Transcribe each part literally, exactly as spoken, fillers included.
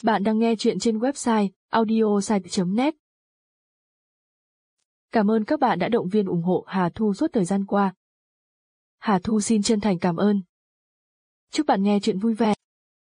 Bạn đang nghe chuyện trên website audiosite chấm net. Cảm ơn các bạn đã động viên ủng hộ Hà Thu suốt thời gian qua. Hà Thu xin chân thành cảm ơn. Chúc bạn nghe chuyện vui vẻ.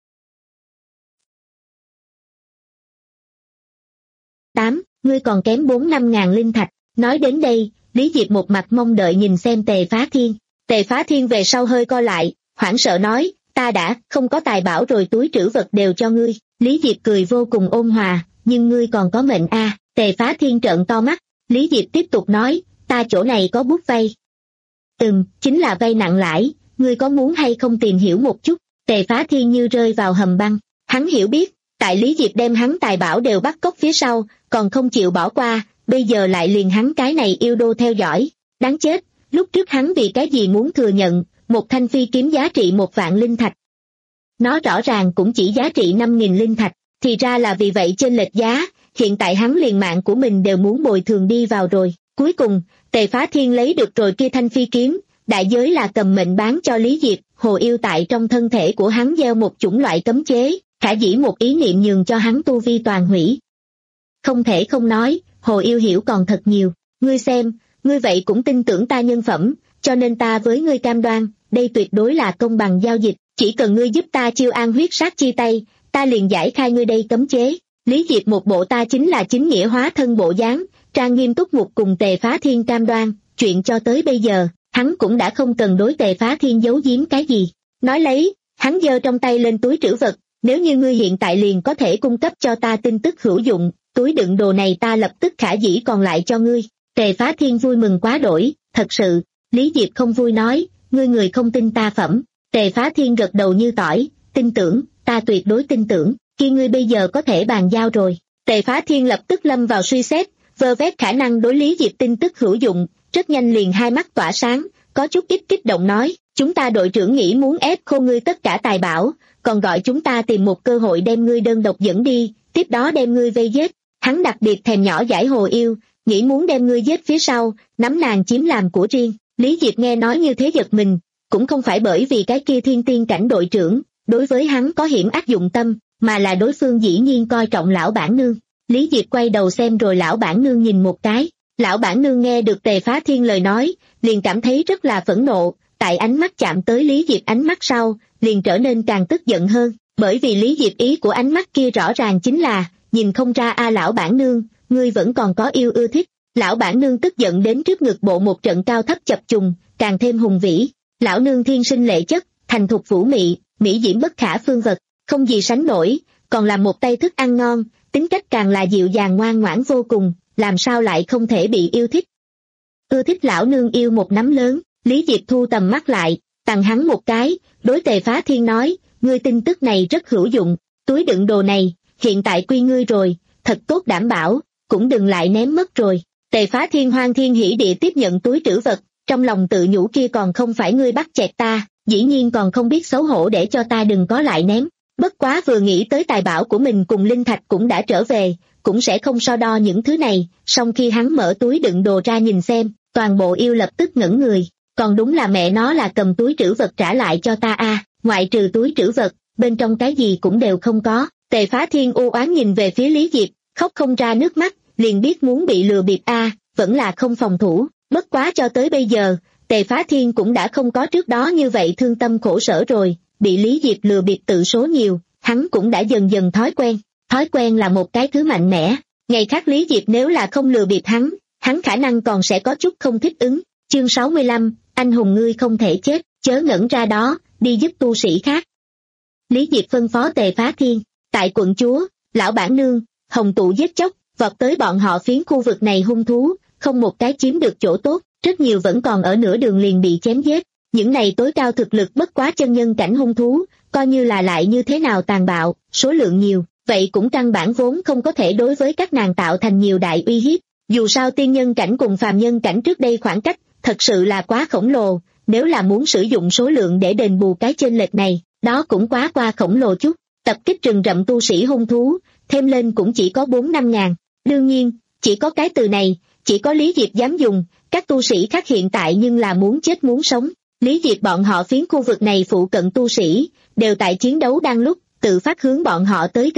tám. Ngươi còn kém bốn năm ngàn linh thạch. Nói đến đây, Lý Diệp một mặt mong đợi nhìn xem Tề Phá Thiên. Tề Phá Thiên về sau hơi co lại, hoảng sợ nói, ta đã không có tài bảo rồi, túi trữ vật đều cho ngươi. Lý Diệp cười vô cùng ôn hòa, nhưng ngươi còn có mệnh a. À. Tề Phá Thiên trợn to mắt. Lý Diệp tiếp tục nói, ta chỗ này có bút vay. Ừm, chính là vay nặng lãi, ngươi có muốn hay không tìm hiểu một chút? Tề Phá Thiên như rơi vào hầm băng. Hắn hiểu biết, tại Lý Diệp đem hắn tài bảo đều bắt cóc phía sau, còn không chịu bỏ qua, bây giờ lại liền hắn cái này yêu đô theo dõi. Đáng chết, lúc trước hắn vì cái gì muốn thừa nhận, một thanh phi kiếm giá trị một vạn linh thạch. Nó rõ ràng cũng chỉ giá trị năm nghìn linh thạch, thì ra là vì vậy chênh lệch giá, hiện tại hắn liền mạng của mình đều muốn bồi thường đi vào rồi. Cuối cùng, Tề Phá Thiên lấy được rồi kia thanh phi kiếm, đại giới là cầm mệnh bán cho Lý Diệp. Hồ yêu tại trong thân thể của hắn gieo một chủng loại cấm chế, khả dĩ một ý niệm nhường cho hắn tu vi toàn hủy. Không thể không nói, hồ yêu hiểu còn thật nhiều. Ngươi xem, ngươi vậy cũng tin tưởng ta nhân phẩm, cho nên ta với ngươi cam đoan, đây tuyệt đối là công bằng giao dịch, chỉ cần ngươi giúp ta chiêu an huyết sát chi tay, ta liền giải khai ngươi đây cấm chế. Lý Diệp một bộ ta chính là chính nghĩa hóa thân bộ dáng, trang nghiêm túc mục cùng Tề Phá Thiên cam đoan, chuyện cho tới bây giờ, hắn cũng đã không cần đối Tề Phá Thiên giấu giếm cái gì. Nói lấy, hắn giơ trong tay lên túi trữ vật, nếu như ngươi hiện tại liền có thể cung cấp cho ta tin tức hữu dụng, túi đựng đồ này ta lập tức khả dĩ còn lại cho ngươi. Tề Phá Thiên vui mừng quá đổi, thật sự. Lý Diệp không vui nói, ngươi người không tin ta phẩm. Tề Phá Thiên gật đầu như tỏi, tin tưởng, ta tuyệt đối tin tưởng, khi ngươi bây giờ có thể bàn giao rồi. Tề Phá Thiên lập tức lâm vào suy xét, vơ vét khả năng đối Lý Diệp tin tức hữu dụng, rất nhanh liền hai mắt tỏa sáng, có chút ít kích động nói, chúng ta đội trưởng nghĩ muốn ép khô ngươi tất cả tài bảo, còn gọi chúng ta tìm một cơ hội đem ngươi đơn độc dẫn đi, tiếp đó đem ngươi vây giết. Hắn đặc biệt thèm nhỏ giải hồ yêu, nghĩ muốn đem ngươi giết phía sau, nắm nàng chiếm làm của riêng. Lý Diệp nghe nói như thế giật mình, cũng không phải bởi vì cái kia thiên tiên cảnh đội trưởng, đối với hắn có hiểm ác dụng tâm, mà là đối phương dĩ nhiên coi trọng lão bản nương. Lý Diệp quay đầu xem rồi lão bản nương nhìn một cái, lão bản nương nghe được Tề Phá Thiên lời nói, liền cảm thấy rất là phẫn nộ, tại ánh mắt chạm tới Lý Diệp ánh mắt sau, liền trở nên càng tức giận hơn, bởi vì Lý Diệp ý của ánh mắt kia rõ ràng chính là, nhìn không ra a lão bản nương, ngươi vẫn còn có yêu ưa thích. Lão bản nương tức giận đến trước ngực bộ một trận cao thấp chập trùng, càng thêm hùng vĩ. Lão nương thiên sinh lệ chất, thành thục vũ mị, mỹ diễm bất khả phương vật, không gì sánh nổi, còn là một tay thức ăn ngon, tính cách càng là dịu dàng ngoan ngoãn vô cùng, làm sao lại không thể bị yêu thích. Ưa thích lão nương yêu một nắm lớn. Lý Diệp thu tầm mắt lại, tặng hắn một cái, đối Tề Phá Thiên nói, ngươi tin tức này rất hữu dụng, túi đựng đồ này, hiện tại quy ngươi rồi, thật tốt đảm bảo, cũng đừng lại ném mất rồi. Tề Phá Thiên hoan thiên hỉ địa tiếp nhận túi trữ vật, trong lòng tự nhủ kia còn không phải ngươi bắt chẹt ta, dĩ nhiên còn không biết xấu hổ để cho ta đừng có lại ném. Bất quá vừa nghĩ tới tài bảo của mình cùng linh thạch cũng đã trở về, cũng sẽ không so đo những thứ này, song khi hắn mở túi đựng đồ ra nhìn xem, toàn bộ yêu lập tức ngẩn người, còn đúng là mẹ nó là cầm túi trữ vật trả lại cho ta a, à, ngoại trừ túi trữ vật, bên trong cái gì cũng đều không có. Tề Phá Thiên u oán nhìn về phía Lý Diệp, khóc không ra nước mắt, liền biết muốn bị lừa bịp a, à, vẫn là không phòng thủ. Bất quá cho tới bây giờ, Tề Phá Thiên cũng đã không có trước đó như vậy thương tâm khổ sở rồi, bị Lý Diệp lừa bịp tự số nhiều, hắn cũng đã dần dần thói quen. Thói quen là một cái thứ mạnh mẽ, ngày khác Lý Diệp nếu là không lừa bịp hắn, hắn khả năng còn sẽ có chút không thích ứng. Chương sáu mươi lăm, anh hùng ngươi không thể chết, chớ ngẩn ra đó, đi giúp tu sĩ khác. Lý Diệp phân phó Tề Phá Thiên, tại quận chúa, lão bản nương, hồng tụ giết chóc, vọt tới bọn họ phiến khu vực này hung thú, không một cái chiếm được chỗ tốt, rất nhiều vẫn còn ở nửa đường liền bị chém giết. Những này tối cao thực lực bất quá chân nhân cảnh hung thú, coi như là lại như thế nào tàn bạo, số lượng nhiều, vậy cũng căn bản vốn không có thể đối với các nàng tạo thành nhiều đại uy hiếp. Dù sao tiên nhân cảnh cùng phàm nhân cảnh trước đây khoảng cách, thật sự là quá khổng lồ, nếu là muốn sử dụng số lượng để đền bù cái chênh lệch này, đó cũng quá qua khổng lồ chút. Tập kích rừng rậm tu sĩ hung thú, thêm lên cũng chỉ có bốn năm ngàn. Đương nhiên, chỉ có cái từ này, chỉ có Lý Diệp dám dùng, các tu sĩ khác hiện tại nhưng là muốn chết muốn sống. Lý Diệp bọn họ phiến khu vực này phụ cận tu sĩ, đều tại chiến đấu đang lúc, tự phát hướng bọn họ tới gần,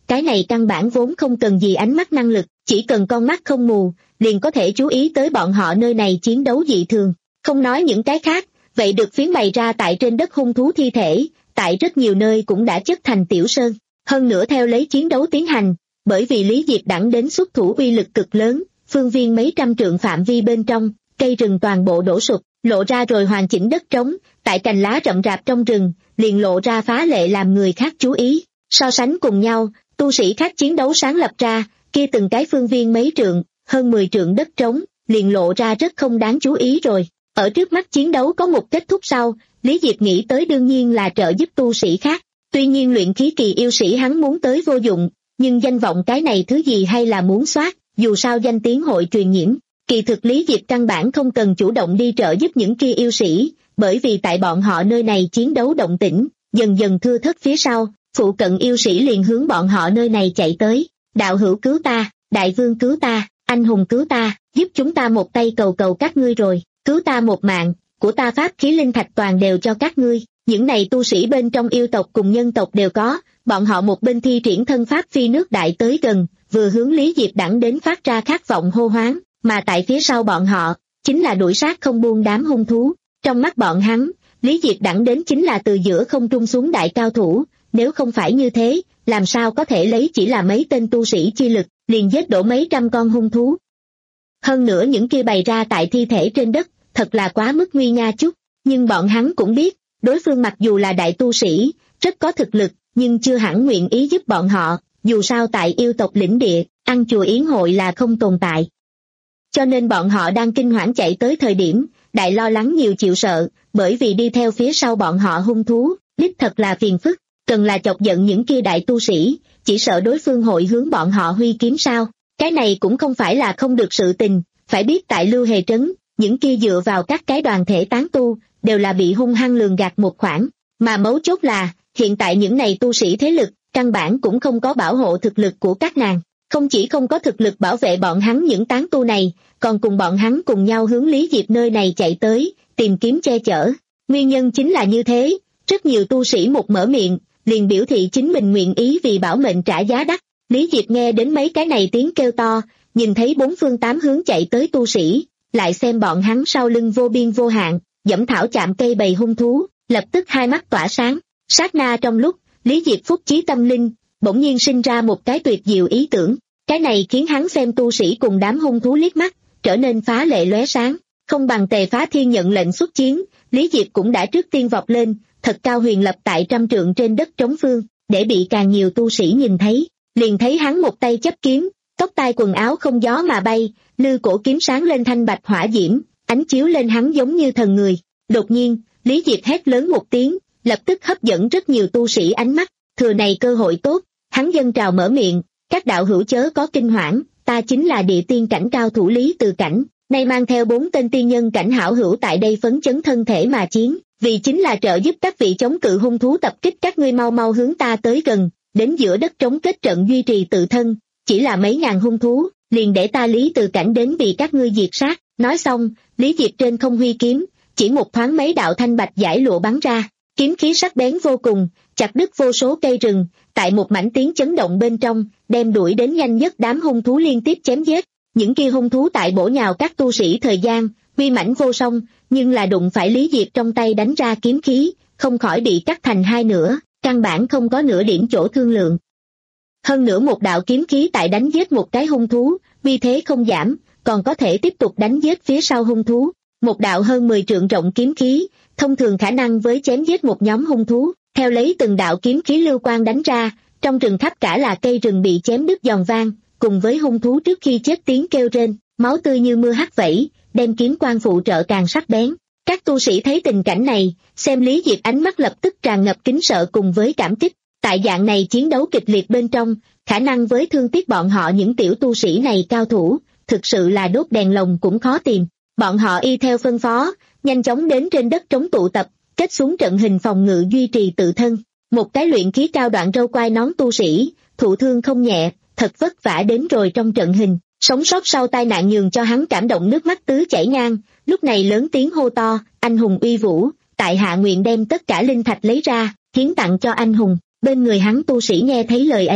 cái này căn bản vốn không cần gì ánh mắt năng lực, chỉ cần con mắt không mù, liền có thể chú ý tới bọn họ nơi này chiến đấu dị thường. Không nói những cái khác, vậy được phiến bày ra tại trên đất hung thú thi thể, tại rất nhiều nơi cũng đã chất thành tiểu sơn. Hơn nữa theo lấy chiến đấu tiến hành, bởi vì Lý Diệp đẳng đến xuất thủ uy lực cực lớn, phương viên mấy trăm trượng phạm vi bên trong, cây rừng toàn bộ đổ sụp, lộ ra rồi hoàn chỉnh đất trống, tại cành lá rậm rạp trong rừng, liền lộ ra phá lệ làm người khác chú ý. So sánh cùng nhau, tu sĩ khác chiến đấu sáng lập ra, kia từng cái phương viên mấy trượng, hơn mười trượng đất trống, liền lộ ra rất không đáng chú ý rồi. Ở trước mắt chiến đấu có một kết thúc sau, Lý Diệp nghĩ tới đương nhiên là trợ giúp tu sĩ khác. Tuy nhiên luyện khí kỳ yêu sĩ hắn muốn tới vô dụng, nhưng danh vọng cái này thứ gì hay là muốn soát, dù sao danh tiếng hội truyền nhiễm. Kỳ thực Lý Diệp căn bản không cần chủ động đi trợ giúp những kia yêu sĩ, bởi vì tại bọn họ nơi này chiến đấu động tĩnh, dần dần thưa thớt phía sau, phụ cận yêu sĩ liền hướng bọn họ nơi này chạy tới. Đạo hữu cứu ta, đại vương cứu ta, anh hùng cứu ta, giúp chúng ta một tay cầu cầu các ngươi rồi, cứu ta một mạng, của ta pháp khí linh thạch toàn đều cho các ngươi. Những này tu sĩ bên trong yêu tộc cùng nhân tộc đều có, bọn họ một bên thi triển thân pháp phi nước đại tới gần, vừa hướng Lý Diệp đẳng đến phát ra khát vọng hô hoáng, mà tại phía sau bọn họ, chính là đuổi sát không buông đám hung thú. Trong mắt bọn hắn, Lý Diệp đẳng đến chính là từ giữa không trung xuống đại cao thủ, nếu không phải như thế, làm sao có thể lấy chỉ là mấy tên tu sĩ chi lực, liền giết đổ mấy trăm con hung thú. Hơn nữa những kia bày ra tại thi thể trên đất, thật là quá mức nguy nga chút, nhưng bọn hắn cũng biết, đối phương mặc dù là đại tu sĩ, rất có thực lực, nhưng chưa hẳn nguyện ý giúp bọn họ, dù sao tại yêu tộc lĩnh địa, ăn chùa yến hội là không tồn tại. Cho nên bọn họ đang kinh hoảng chạy tới thời điểm, đại lo lắng nhiều chịu sợ, bởi vì đi theo phía sau bọn họ hung thú, đích thật là phiền phức, cần là chọc giận những kia đại tu sĩ, chỉ sợ đối phương hội hướng bọn họ huy kiếm sao. Cái này cũng không phải là không được sự tình, phải biết tại Lưu Hề Trấn, những kia dựa vào các cái đoàn thể tán tu, đều là bị hung hăng lường gạt một khoản, mà mấu chốt là, hiện tại những này tu sĩ thế lực, căn bản cũng không có bảo hộ thực lực của các nàng, không chỉ không có thực lực bảo vệ bọn hắn những tán tu này, còn cùng bọn hắn cùng nhau hướng Lý Diệp nơi này chạy tới, tìm kiếm che chở. Nguyên nhân chính là như thế, rất nhiều tu sĩ một mở miệng, liền biểu thị chính mình nguyện ý vì bảo mệnh trả giá đắt. Lý Diệp nghe đến mấy cái này tiếng kêu to, nhìn thấy bốn phương tám hướng chạy tới tu sĩ, lại xem bọn hắn sau lưng vô biên vô hạn, dẫm thảo chạm cây bầy hung thú, lập tức hai mắt tỏa sáng. Sát na trong lúc, Lý Diệp phúc chí tâm linh, bỗng nhiên sinh ra một cái tuyệt diệu ý tưởng, cái này khiến hắn xem tu sĩ cùng đám hung thú liếc mắt, trở nên phá lệ lóe sáng. Không bằng Tề Phá Thiên nhận lệnh xuất chiến, Lý Diệp cũng đã trước tiên vọt lên, thật cao huyền lập tại trăm trượng trên đất trống phương, để bị càng nhiều tu sĩ nhìn thấy. Liền thấy hắn một tay chấp kiếm, tóc tai quần áo không gió mà bay, lư cổ kiếm sáng lên thanh bạch hỏa diễm, ánh chiếu lên hắn giống như thần người. Đột nhiên, Lý Diệp hét lớn một tiếng, lập tức hấp dẫn rất nhiều tu sĩ ánh mắt, thừa này cơ hội tốt, hắn dâng trào mở miệng, các đạo hữu chớ có kinh hoảng, ta chính là địa tiên cảnh cao thủ Lý Từ Cảnh, nay mang theo bốn tên tiên nhân cảnh hảo hữu tại đây phấn chấn thân thể mà chiến, vì chính là trợ giúp các vị chống cự hung thú tập kích các ngươi mau mau hướng ta tới gần, đến giữa đất trống kết trận duy trì tự thân, chỉ là mấy ngàn hung thú, liền để ta Lý Từ Cảnh đến vì các ngươi diệt sát. Nói xong, Lý Diệp trên không huy kiếm, chỉ một thoáng mấy đạo thanh bạch giải lụa bắn ra, kiếm khí sắc bén vô cùng, chặt đứt vô số cây rừng, tại một mảnh tiếng chấn động bên trong, đem đuổi đến nhanh nhất đám hung thú liên tiếp chém giết. Những kia hung thú tại bổ nhào các tu sĩ thời gian, uy mãnh vô song, nhưng là đụng phải Lý Diệp trong tay đánh ra kiếm khí, không khỏi bị cắt thành hai nửa, căn bản không có nửa điểm chỗ thương lượng. Hơn nữa một đạo kiếm khí tại đánh giết một cái hung thú, uy thế không giảm, còn có thể tiếp tục đánh giết phía sau hung thú. Một đạo hơn mười trượng rộng kiếm khí, thông thường khả năng với chém giết một nhóm hung thú, theo lấy từng đạo kiếm khí lưu quang đánh ra, trong rừng khắp cả là cây rừng bị chém đứt giòn vang, cùng với hung thú trước khi chết tiếng kêu rên, máu tươi như mưa hắt vẩy, đem kiếm quang phụ trợ càng sắc bén. Các tu sĩ thấy tình cảnh này, xem Lý Diệp ánh mắt lập tức tràn ngập kính sợ cùng với cảm kích. Tại dạng này chiến đấu kịch liệt bên trong, khả năng với thương tiếc bọn họ những tiểu tu sĩ này cao thủ, thực sự là đốt đèn lồng cũng khó tìm. Bọn họ y theo phân phó, nhanh chóng đến trên đất trống tụ tập, kết xuống trận hình phòng ngự duy trì tự thân. Một cái luyện khí cao đoạn râu quai nón tu sĩ, thụ thương không nhẹ, thật vất vả đến rồi trong trận hình, sống sót sau tai nạn nhường cho hắn cảm động nước mắt tứ chảy ngang, lúc này lớn tiếng hô to, anh hùng uy vũ, tại hạ nguyện đem tất cả linh thạch lấy ra, hiến tặng cho anh hùng. Bên người hắn tu sĩ nghe thấy lời ấy,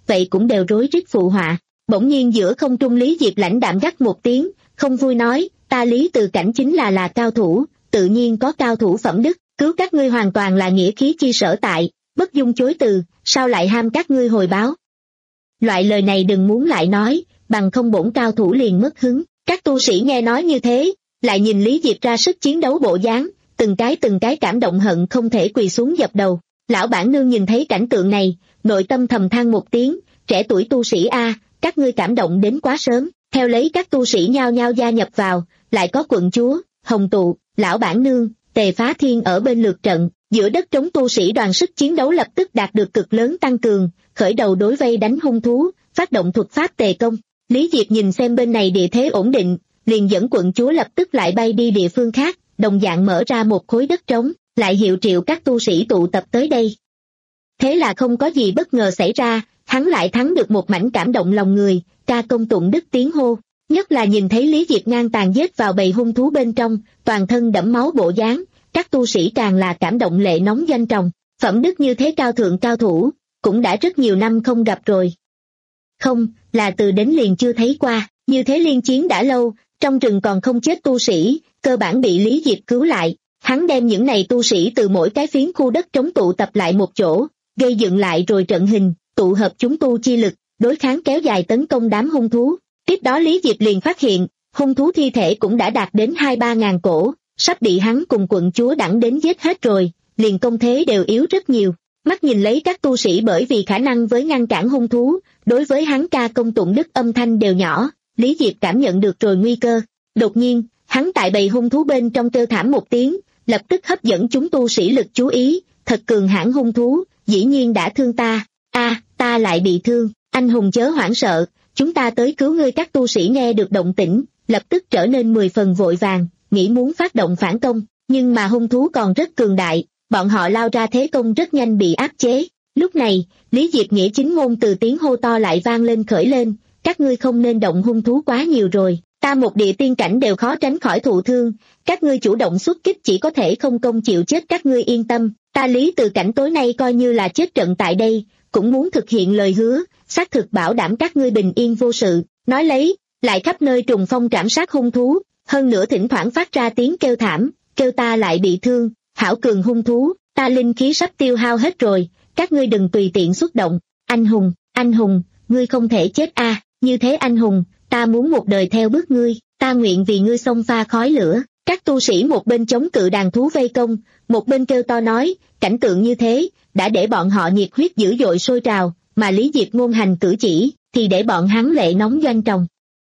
vậy cũng đều rối rít phụ họa. Bỗng nhiên giữa không trung Lý Diệp lãnh đạm gắt một tiếng, không vui nói, ta Lý Từ Cảnh chính là là cao thủ, tự nhiên có cao thủ phẩm đức, cứu các ngươi hoàn toàn là nghĩa khí chi sở tại, bất dung chối từ, sao lại ham các ngươi hồi báo. Loại lời này đừng muốn lại nói, bằng không bổn cao thủ liền mất hứng. Các tu sĩ nghe nói như thế, lại nhìn Lý Diệp ra sức chiến đấu bộ dáng, từng cái từng cái cảm động hận không thể quỳ xuống dập đầu. Lão bản nương nhìn thấy cảnh tượng này, nội tâm thầm than một tiếng, trẻ tuổi tu sĩ a, các ngươi cảm động đến quá sớm. Theo lấy các tu sĩ nhao nhao gia nhập vào, lại có quận chúa, Hồng Tụ, lão bản nương, Tề Phá Thiên ở bên lượt trận, giữa đất trống tu sĩ đoàn sức chiến đấu lập tức đạt được cực lớn tăng cường, khởi đầu đối vây đánh hung thú, phát động thuật pháp tề công. Lý Diệp nhìn xem bên này địa thế ổn định, liền dẫn quận chúa lập tức lại bay đi địa phương khác, đồng dạng mở ra một khối đất trống, lại hiệu triệu các tu sĩ tụ tập tới đây. Thế là không có gì bất ngờ xảy ra, hắn lại thắng được một mảnh cảm động lòng người, ca công tụng đức tiếng hô. Nhất là nhìn thấy Lý Diệp ngang tàn giết vào bầy hung thú bên trong, toàn thân đẫm máu bộ dáng, các tu sĩ càng là cảm động lệ nóng doanh tròng. Phẩm đức như thế cao thượng cao thủ, cũng đã rất nhiều năm không gặp rồi. Không, là từ đến liền chưa thấy qua, như thế liên chiến đã lâu, trong rừng còn không chết tu sĩ, cơ bản bị Lý Diệp cứu lại. Hắn đem những này tu sĩ từ mỗi cái phiến khu đất trống tụ tập lại một chỗ, gây dựng lại rồi trận hình, tụ hợp chúng tu chi lực, đối kháng kéo dài tấn công đám hung thú. Tiếp đó Lý Diệp liền phát hiện, hung thú thi thể cũng đã đạt đến hai ba ngàn cổ, sắp bị hắn cùng quận chúa đẳng đến giết hết rồi, liền công thế đều yếu rất nhiều. Mắt nhìn lấy các tu sĩ bởi vì khả năng với ngăn cản hung thú, đối với hắn ca công tụng đức âm thanh đều nhỏ, Lý Diệp cảm nhận được rồi nguy cơ. Đột nhiên, hắn tại bầy hung thú bên trong kêu thảm một tiếng, lập tức hấp dẫn chúng tu sĩ lực chú ý, thật cường hãn hung thú, dĩ nhiên đã thương ta, a ta lại bị thương, anh hùng chớ hoảng sợ, chúng ta tới cứu ngươi. Các tu sĩ nghe được động tĩnh, lập tức trở nên mười phần vội vàng, nghĩ muốn phát động phản công, nhưng mà hung thú còn rất cường đại, bọn họ lao ra thế công rất nhanh bị áp chế. Lúc này, Lý Diệp nghĩa chính ngôn từ tiếng hô to lại vang lên khởi lên, các ngươi không nên động hung thú quá nhiều rồi, ta một địa tiên cảnh đều khó tránh khỏi thụ thương, các ngươi chủ động xuất kích chỉ có thể không công chịu chết. Các ngươi yên tâm, ta Lý Từ Cảnh tối nay coi như là chết trận tại đây, cũng muốn thực hiện lời hứa, xác thực bảo đảm các ngươi bình yên vô sự. Nói lấy, lại khắp nơi trùng phong trảm sát hung thú, hơn nữa thỉnh thoảng phát ra tiếng kêu thảm, kêu ta lại bị thương, hảo cường hung thú, ta linh khí sắp tiêu hao hết rồi, các ngươi đừng tùy tiện xuất động. Anh hùng, anh hùng, ngươi không thể chết a, à, như thế anh hùng, ta muốn một đời theo bước ngươi, ta nguyện vì ngươi xông pha khói lửa. Các tu sĩ một bên chống cự đàn thú vây công, một bên kêu to nói, cảnh tượng như thế, đã để bọn họ nhiệt huyết dữ dội sôi trào, mà Lý Diệp ngôn hành cử chỉ, thì để bọn hắn lệ nóng doanh tròng.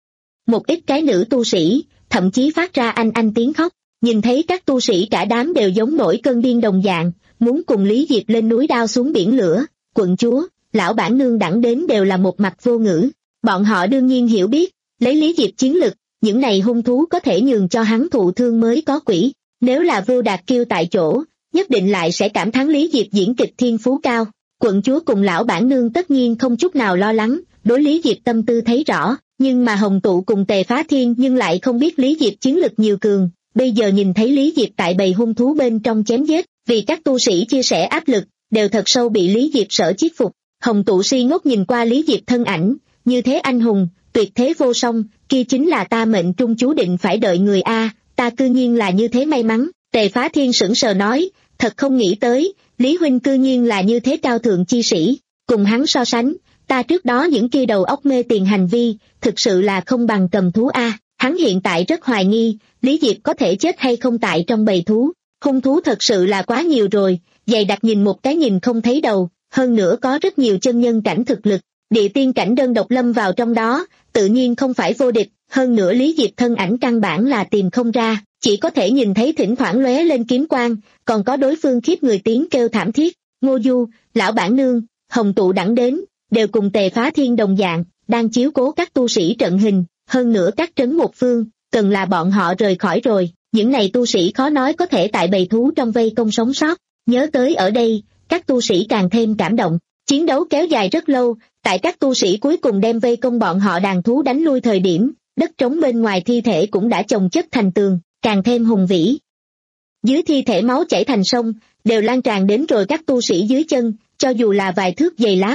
Một ít cái nữ tu sĩ, thậm chí phát ra anh anh tiếng khóc, nhìn thấy các tu sĩ cả đám đều giống nổi cơn điên đồng dạng, muốn cùng Lý Diệp lên núi đao xuống biển lửa. Quận chúa, lão bản nương đẳng đến đều là một mặt vô ngữ, bọn họ đương nhiên hiểu biết, lấy Lý Diệp chiến lực, những này hung thú có thể nhường cho hắn thụ thương mới có quỷ, nếu là Vưu Đạt Kiêu tại chỗ, nhất định lại sẽ cảm thán Lý Diệp diễn kịch thiên phú cao. Quận chúa cùng lão bản nương tất nhiên không chút nào lo lắng, đối Lý Diệp tâm tư thấy rõ, nhưng mà Hồng Tụ cùng Tề Phá Thiên nhưng lại không biết Lý Diệp chiến lực nhiều cường, bây giờ nhìn thấy Lý Diệp tại bầy hung thú bên trong chém giết, vì các tu sĩ chia sẻ áp lực, đều thật sâu bị Lý Diệp sở chiết phục. Hồng Tụ si ngốc nhìn qua Lý Diệp thân ảnh, như thế anh hùng, tuyệt thế vô song, kia chính là ta mệnh trung chú định phải đợi người a, ta cư nhiên là như thế may mắn. Tề Phá Thiên sững sờ nói, thật không nghĩ tới, Lý huynh cư nhiên là như thế cao thượng chi sĩ, cùng hắn so sánh, ta trước đó những kia đầu óc mê tiền hành vi, thực sự là không bằng cầm thú a. Hắn hiện tại rất hoài nghi, Lý Diệp có thể chết hay không tại trong bầy thú, hung thú thật sự là quá nhiều rồi, dày đặc nhìn một cái nhìn không thấy đầu, hơn nữa có rất nhiều chân nhân cảnh thực lực, địa tiên cảnh đơn độc lâm vào trong đó, tự nhiên không phải vô địch, hơn nữa Lý Diệp thân ảnh căn bản là tìm không ra, chỉ có thể nhìn thấy thỉnh thoảng lóe lên kiếm quang, còn có đối phương khiếp người tiếng kêu thảm thiết. Ngô Du, lão bản nương, Hồng Tụ đẳng đến, đều cùng Tề Phá Thiên đồng dạng, đang chiếu cố các tu sĩ trận hình, hơn nữa các trấn một phương, cần là bọn họ rời khỏi rồi, những này tu sĩ khó nói có thể tại bầy thú trong vây công sống sót. Nhớ tới ở đây, các tu sĩ càng thêm cảm động, chiến đấu kéo dài rất lâu, tại các tu sĩ cuối cùng đem vây công bọn họ đàn thú đánh lui thời điểm, đất trống bên ngoài thi thể cũng đã chồng chất thành tường, càng thêm hùng vĩ. Dưới thi thể máu chảy thành sông, đều lan tràn đến rồi các tu sĩ dưới chân, cho dù là vài thước dày lá mục,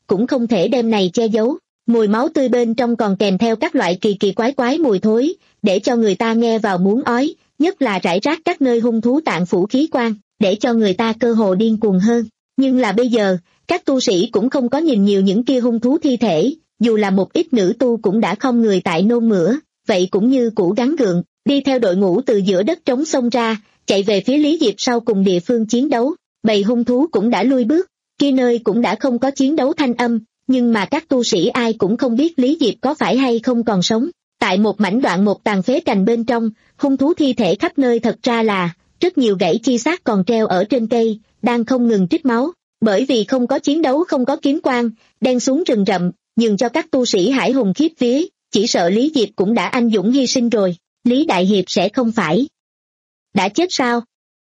cũng không thể đem này che giấu. Mùi máu tươi bên trong còn kèm theo các loại kỳ kỳ quái quái mùi thối, để cho người ta nghe vào muốn ói, nhất là rải rác các nơi hung thú tạng phủ khí quan, để cho người ta cơ hồ điên cuồng hơn. Nhưng là bây giờ, các tu sĩ cũng không có nhìn nhiều những kia hung thú thi thể, dù là một ít nữ tu cũng đã không người tại nôn mửa, vậy cũng như cũ gắng gượng, đi theo đội ngũ từ giữa đất trống xông ra, chạy về phía Lý Diệp sau cùng địa phương chiến đấu. Bầy hung thú cũng đã lui bước, kia nơi cũng đã không có chiến đấu thanh âm, nhưng mà các tu sĩ ai cũng không biết Lý Diệp có phải hay không còn sống. Tại một mảnh đoạn một tàn phế cành bên trong, hung thú thi thể khắp nơi, thật ra là rất nhiều gãy chi xác còn treo ở trên cây, đang không ngừng trích máu. Bởi vì không có chiến đấu, không có kiếm quang, đen xuống rừng rậm, nhường cho các tu sĩ hải hùng khiếp vía, chỉ sợ Lý Diệp cũng đã anh dũng hy sinh rồi. Lý Đại Hiệp sẽ không phải đã chết sao?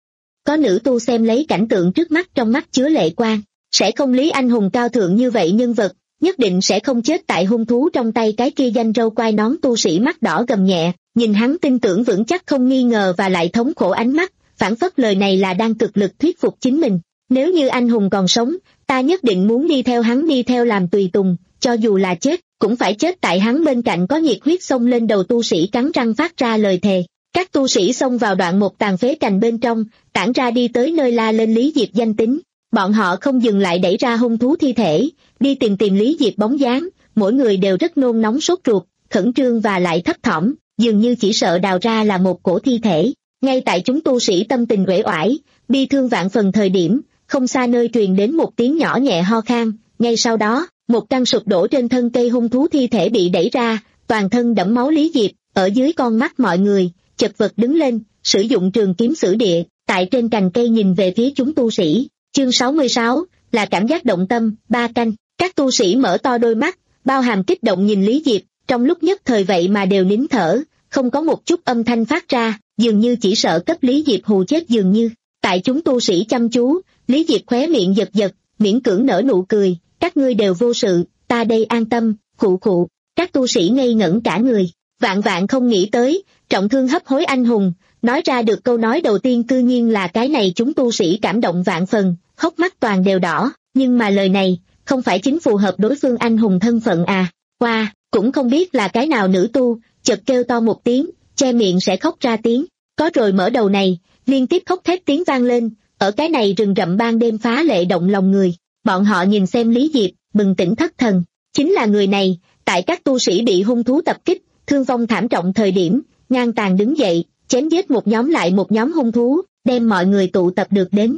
Có nữ tu xem lấy cảnh tượng trước mắt trong mắt chứa lệ quang. Sẽ không, Lý Anh Hùng cao thượng như vậy nhân vật, nhất định sẽ không chết tại hung thú trong tay cái kia danh râu quai nón tu sĩ mắt đỏ gầm nhẹ, nhìn hắn tin tưởng vững chắc không nghi ngờ và lại thống khổ ánh mắt, phản phất lời này là đang cực lực thuyết phục chính mình. Nếu như anh hùng còn sống, ta nhất định muốn đi theo hắn, đi theo làm tùy tùng, cho dù là chết, cũng phải chết tại hắn bên cạnh. Có nhiệt huyết xông lên đầu tu sĩ cắn răng phát ra lời thề. Các tu sĩ xông vào đoạn một tàn phế cành bên trong, tản ra đi tới nơi la lên Lý Diệp danh tính. Bọn họ không dừng lại đẩy ra hung thú thi thể, đi tìm tìm Lý Diệp bóng dáng, mỗi người đều rất nôn nóng sốt ruột, khẩn trương và lại thấp thỏm, dường như chỉ sợ đào ra là một cổ thi thể. Ngay tại chúng tu sĩ tâm tình uể oải, bi thương vạn phần thời điểm, không xa nơi truyền đến một tiếng nhỏ nhẹ ho khan, ngay sau đó, một căn sụp đổ trên thân cây hung thú thi thể bị đẩy ra, toàn thân đẫm máu Lý Diệp, ở dưới con mắt mọi người, chật vật đứng lên, sử dụng trường kiếm sử địa, tại trên cành cây nhìn về phía chúng tu sĩ. Chương sáu mươi sáu, là cảm giác động tâm, ba canh. Các tu sĩ mở to đôi mắt, bao hàm kích động nhìn Lý Diệp, trong lúc nhất thời vậy mà đều nín thở, không có một chút âm thanh phát ra, dường như chỉ sợ cấp Lý Diệp hù chết dường như. Tại chúng tu sĩ chăm chú, Lý Diệp khóe miệng giật giật, miễn cưỡng nở nụ cười, các ngươi đều vô sự, ta đây an tâm, khụ khụ. Các tu sĩ ngây ngẩn cả người, vạn vạn không nghĩ tới, trọng thương hấp hối anh hùng, nói ra được câu nói đầu tiên cư nhiên là cái này. Chúng tu sĩ cảm động vạn phần, hốc mắt toàn đều đỏ, nhưng mà lời này, không phải chính phù hợp đối phương anh hùng thân phận à. Qua, cũng không biết là cái nào nữ tu, chợt kêu to một tiếng, che miệng sẽ khóc ra tiếng. Có rồi mở đầu này, liên tiếp khóc thét tiếng vang lên, ở cái này rừng rậm ban đêm phá lệ động lòng người. Bọn họ nhìn xem Lý Diệp, bừng tỉnh thất thần. Chính là người này, tại các tu sĩ bị hung thú tập kích, thương vong thảm trọng thời điểm, ngang tàn đứng dậy, chém giết một nhóm lại một nhóm hung thú, đem mọi người tụ tập được đến.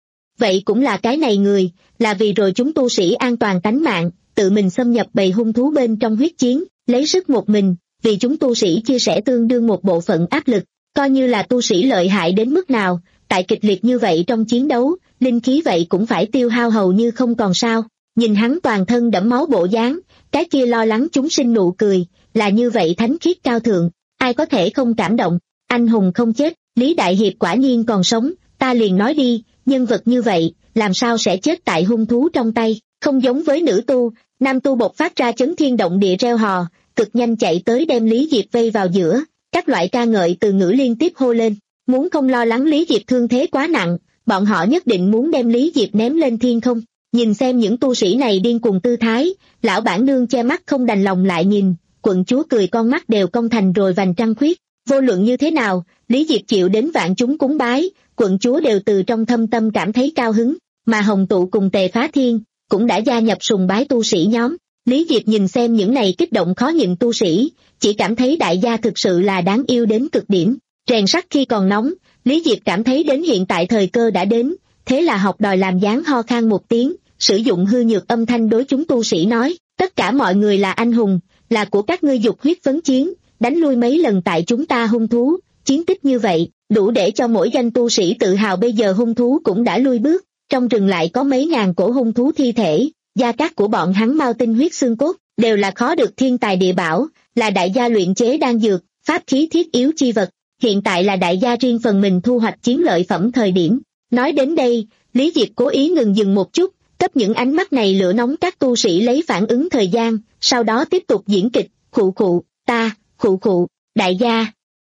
Vậy cũng là cái này người, là vì rồi chúng tu sĩ an toàn tánh mạng, tự mình xâm nhập bầy hung thú bên trong huyết chiến, lấy sức một mình, vì chúng tu sĩ chia sẻ tương đương một bộ phận áp lực. Coi như là tu sĩ lợi hại đến mức nào, tại kịch liệt như vậy trong chiến đấu, linh khí vậy cũng phải tiêu hao hầu như không còn sao. Nhìn hắn toàn thân đẫm máu bộ dáng, cái kia lo lắng chúng sinh nụ cười, là như vậy thánh khiết cao thượng, ai có thể không cảm động. Anh hùng không chết, Lý Đại Hiệp quả nhiên còn sống, ta liền nói đi, nhân vật như vậy, làm sao sẽ chết tại hung thú trong tay. Không giống với nữ tu, nam tu bộc phát ra chấn thiên động địa reo hò, cực nhanh chạy tới đem Lý Diệp vây vào giữa, các loại ca ngợi từ ngữ liên tiếp hô lên, muốn không lo lắng Lý Diệp thương thế quá nặng, bọn họ nhất định muốn đem Lý Diệp ném lên thiên không. Nhìn xem những tu sĩ này điên cuồng tư thái, lão bản nương che mắt không đành lòng lại nhìn, quận chúa cười con mắt đều cong thành rồi vành trăng khuyết. Vô luận như thế nào, Lý Diệp chịu đến vạn chúng cúng bái, quận chúa đều từ trong thâm tâm cảm thấy cao hứng, mà Hồng Tụ cùng Tề Phá Thiên cũng đã gia nhập sùng bái tu sĩ nhóm. Lý Diệp nhìn xem những này kích động khó nhịn tu sĩ, chỉ cảm thấy đại gia thực sự là đáng yêu đến cực điểm. Rèn sắt khi còn nóng, Lý Diệp cảm thấy đến hiện tại thời cơ đã đến, thế là học đòi làm dáng ho khan một tiếng, sử dụng hư nhược âm thanh đối chúng tu sĩ nói, tất cả mọi người là anh hùng, là của các ngươi dục huyết phấn chiến, đánh lui mấy lần tại chúng ta hung thú, chiến tích như vậy, đủ để cho mỗi danh tu sĩ tự hào. Bây giờ hung thú cũng đã lui bước, trong rừng lại có mấy ngàn cổ hung thú thi thể, gia cát của bọn hắn mau tinh huyết xương cốt, đều là khó được thiên tài địa bảo, là đại gia luyện chế đan dược, pháp khí thiết yếu chi vật, hiện tại là đại gia riêng phần mình thu hoạch chiến lợi phẩm thời điểm. Nói đến đây, Lý Diệp cố ý ngừng dừng một chút, cấp những ánh mắt này lửa nóng các tu sĩ lấy phản ứng thời gian, sau đó tiếp tục diễn kịch, khụ khụ, ta, khụ khụ, đại gia,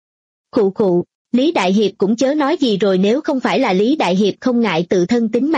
khụ khụ. Lý Đại Hiệp cũng chớ nói gì rồi, nếu không phải là Lý Đại Hiệp không ngại tự thân tính mạng,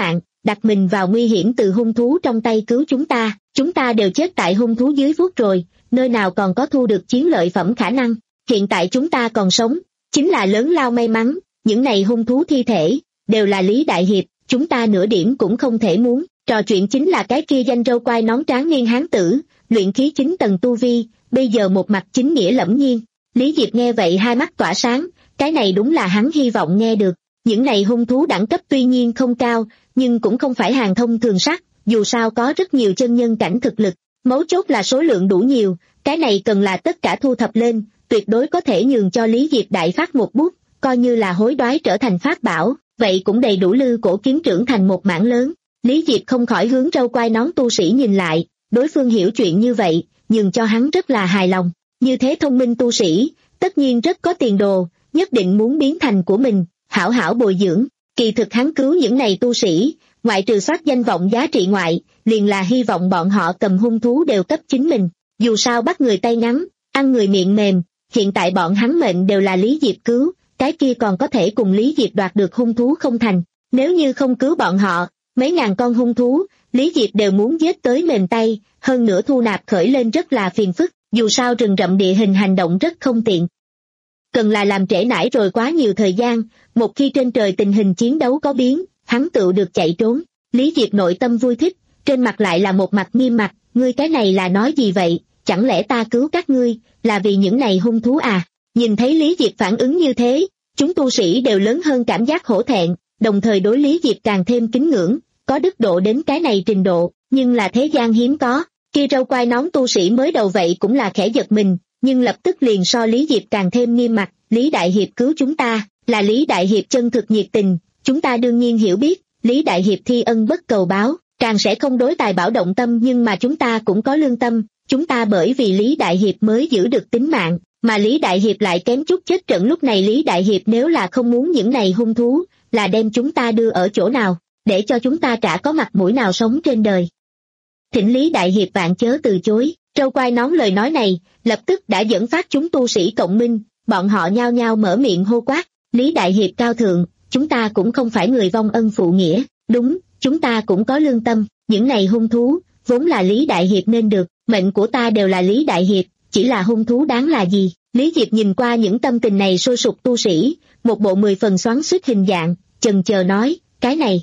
đặt mình vào nguy hiểm từ hung thú trong tay cứu chúng ta, chúng ta đều chết tại hung thú dưới vuốt rồi, nơi nào còn có thu được chiến lợi phẩm khả năng, hiện tại chúng ta còn sống, chính là lớn lao may mắn, những này hung thú thi thể, đều là Lý Đại Hiệp, chúng ta nửa điểm cũng không thể muốn, trò chuyện chính là cái kia danh râu quai nón tráng niên hán tử, luyện khí chín tầng tu vi, bây giờ một mặt chính nghĩa lẫm nhiên. Lý Diệp nghe vậy hai mắt tỏa sáng, cái này đúng là hắn hy vọng nghe được. Những này hung thú đẳng cấp tuy nhiên không cao, nhưng cũng không phải hàng thông thường sắc, dù sao có rất nhiều chân nhân cảnh thực lực, mấu chốt là số lượng đủ nhiều, cái này cần là tất cả thu thập lên, tuyệt đối có thể nhường cho Lý Diệp đại phát một bút, coi như là hối đoái trở thành pháp bảo, vậy cũng đầy đủ lư cổ kiếm trưởng thành một mảng lớn. Lý Diệp không khỏi hướng râu quai nón tu sĩ nhìn lại, đối phương hiểu chuyện như vậy, nhường cho hắn rất là hài lòng, như thế thông minh tu sĩ, tất nhiên rất có tiền đồ, nhất định muốn biến thành của mình, hảo hảo bồi dưỡng. Kỳ thực hắn cứu những này tu sĩ, ngoại trừ soát danh vọng giá trị ngoại, liền là hy vọng bọn họ cầm hung thú đều cấp chính mình, dù sao bắt người tay ngắn, ăn người miệng mềm, hiện tại bọn hắn mệnh đều là Lý Diệp cứu, cái kia còn có thể cùng Lý Diệp đoạt được hung thú không thành, nếu như không cứu bọn họ, mấy ngàn con hung thú, Lý Diệp đều muốn giết tới mềm tay, hơn nữa thu nạp khởi lên rất là phiền phức, dù sao rừng rậm địa hình hành động rất không tiện. Cần là làm trễ nải rồi quá nhiều thời gian, một khi trên trời tình hình chiến đấu có biến, hắn tự được chạy trốn. Lý Diệp nội tâm vui thích, trên mặt lại là một mặt nghiêm mặt, ngươi cái này là nói gì vậy, chẳng lẽ ta cứu các ngươi, là vì những này hung thú à? Nhìn thấy Lý Diệp phản ứng như thế, chúng tu sĩ đều lớn hơn cảm giác hổ thẹn, đồng thời đối Lý Diệp càng thêm kính ngưỡng, có đức độ đến cái này trình độ, nhưng là thế gian hiếm có. Kia râu quai nón tu sĩ mới đầu vậy cũng là khẽ giật mình, nhưng lập tức liền so Lý Diệp càng thêm nghiêm mặt, Lý Đại Hiệp cứu chúng ta, là Lý Đại Hiệp chân thực nhiệt tình, chúng ta đương nhiên hiểu biết, Lý Đại Hiệp thi ân bất cầu báo, càng sẽ không đối tài bảo động tâm, nhưng mà chúng ta cũng có lương tâm, chúng ta bởi vì Lý Đại Hiệp mới giữ được tính mạng, mà Lý Đại Hiệp lại kém chút chết trận. Lúc này Lý Đại Hiệp nếu là không muốn những này hung thú, là đem chúng ta đưa ở chỗ nào, để cho chúng ta trả có mặt mũi nào sống trên đời. Thỉnh Lý Đại Hiệp vạn chớ từ chối. Râu quai nón lời nói này, lập tức đã dẫn phát chúng tu sĩ cộng minh, bọn họ nhao nhao mở miệng hô quát, Lý Đại Hiệp cao thượng, chúng ta cũng không phải người vong ân phụ nghĩa, đúng, chúng ta cũng có lương tâm, những này hung thú, vốn là Lý Đại Hiệp nên được, mệnh của ta đều là Lý Đại Hiệp, chỉ là hung thú đáng là gì? Lý Diệp nhìn qua những tâm tình này sôi sục tu sĩ, một bộ mười phần xoắn xuýt hình dạng, chần chờ nói, cái này,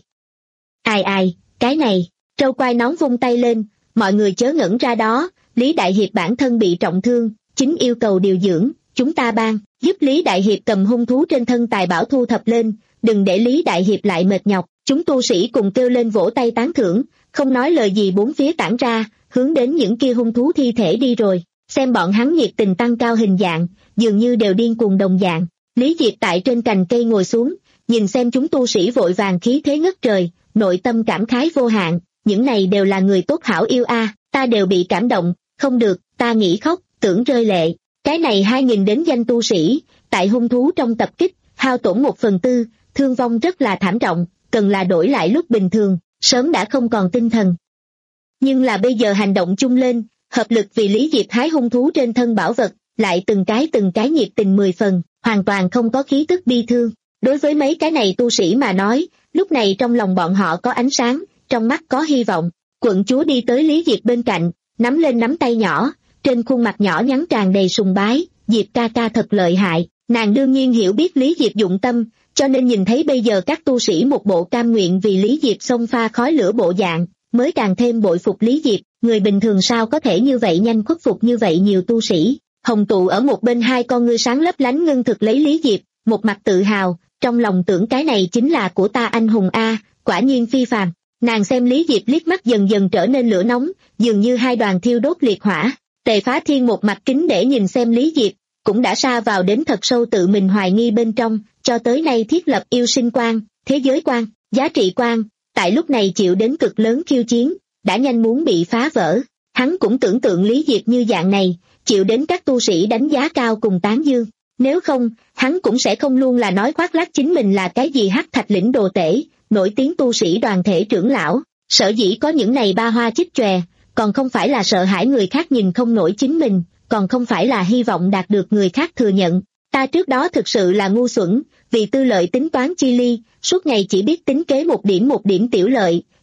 ai ai, cái này, râu quai nón vung tay lên, mọi người chớ ngẩn ra đó, Lý Đại Hiệp bản thân bị trọng thương, chính yêu cầu điều dưỡng, chúng ta ban, giúp Lý Đại Hiệp cầm hung thú trên thân tài bảo thu thập lên, đừng để Lý Đại Hiệp lại mệt nhọc. Chúng tu sĩ cùng kêu lên vỗ tay tán thưởng, không nói lời gì bốn phía tản ra, hướng đến những kia hung thú thi thể đi rồi, xem bọn hắn nhiệt tình tăng cao hình dạng, dường như đều điên cuồng đồng dạng. Lý Diệp tại trên cành cây ngồi xuống, nhìn xem chúng tu sĩ vội vàng khí thế ngất trời, nội tâm cảm khái vô hạn, những này đều là người tốt hảo yêu a, ta đều bị cảm động, không được, ta nghĩ khóc, tưởng rơi lệ. Cái này hai nghìn đến danh tu sĩ, tại hung thú trong tập kích, hao tổn một phần tư, thương vong rất là thảm trọng, cần là đổi lại lúc bình thường, sớm đã không còn tinh thần. Nhưng là bây giờ hành động chung lên, hợp lực vì Lý Diệp hái hung thú trên thân bảo vật, lại từng cái từng cái nhiệt tình mười phần, hoàn toàn không có khí tức bi thương. Đối với mấy cái này tu sĩ mà nói, lúc này trong lòng bọn họ có ánh sáng, trong mắt có hy vọng. Quận chúa đi tới Lý Diệp bên cạnh, nắm lên nắm tay nhỏ, trên khuôn mặt nhỏ nhắn tràn đầy sùng bái, Diệp ca ca thật lợi hại. Nàng đương nhiên hiểu biết Lý Diệp dụng tâm, cho nên nhìn thấy bây giờ các tu sĩ một bộ cam nguyện vì Lý Diệp xông pha khói lửa bộ dạng, mới càng thêm bội phục Lý Diệp. Người bình thường sao có thể như vậy nhanh khuất phục như vậy nhiều tu sĩ. Hồng Tụ ở một bên hai con ngươi sáng lấp lánh ngưng thực lấy Lý Diệp, một mặt tự hào, trong lòng tưởng cái này chính là của ta anh hùng a, quả nhiên phi phàm. Nàng xem Lý Diệp liếc mắt dần dần trở nên lửa nóng, dường như hai đoàn thiêu đốt liệt hỏa. Tề Phá Thiên một mặt kính để nhìn xem Lý Diệp, cũng đã sa vào đến thật sâu tự mình hoài nghi bên trong, cho tới nay thiết lập yêu sinh quan, thế giới quan, giá trị quan, tại lúc này chịu đến cực lớn khiêu chiến, đã nhanh muốn bị phá vỡ. Hắn cũng tưởng tượng Lý Diệp như dạng này, chịu đến các tu sĩ đánh giá cao cùng tán dương. Nếu không, hắn cũng sẽ không luôn là nói khoác lác chính mình là cái gì hắc thạch lĩnh đồ tể, nổi tiếng tu sĩ đoàn thể trưởng lão. Sở dĩ có những này ba hoa chích chòe, còn không phải là sợ hãi người khác nhìn không nổi chính mình, còn không phải là hy vọng đạt được người khác thừa nhận. Ta trước đó thực sự là ngu xuẩn, vì tư lợi tính toán chi ly, suốt ngày chỉ biết tính kế một điểm một điểm tiểu lợi,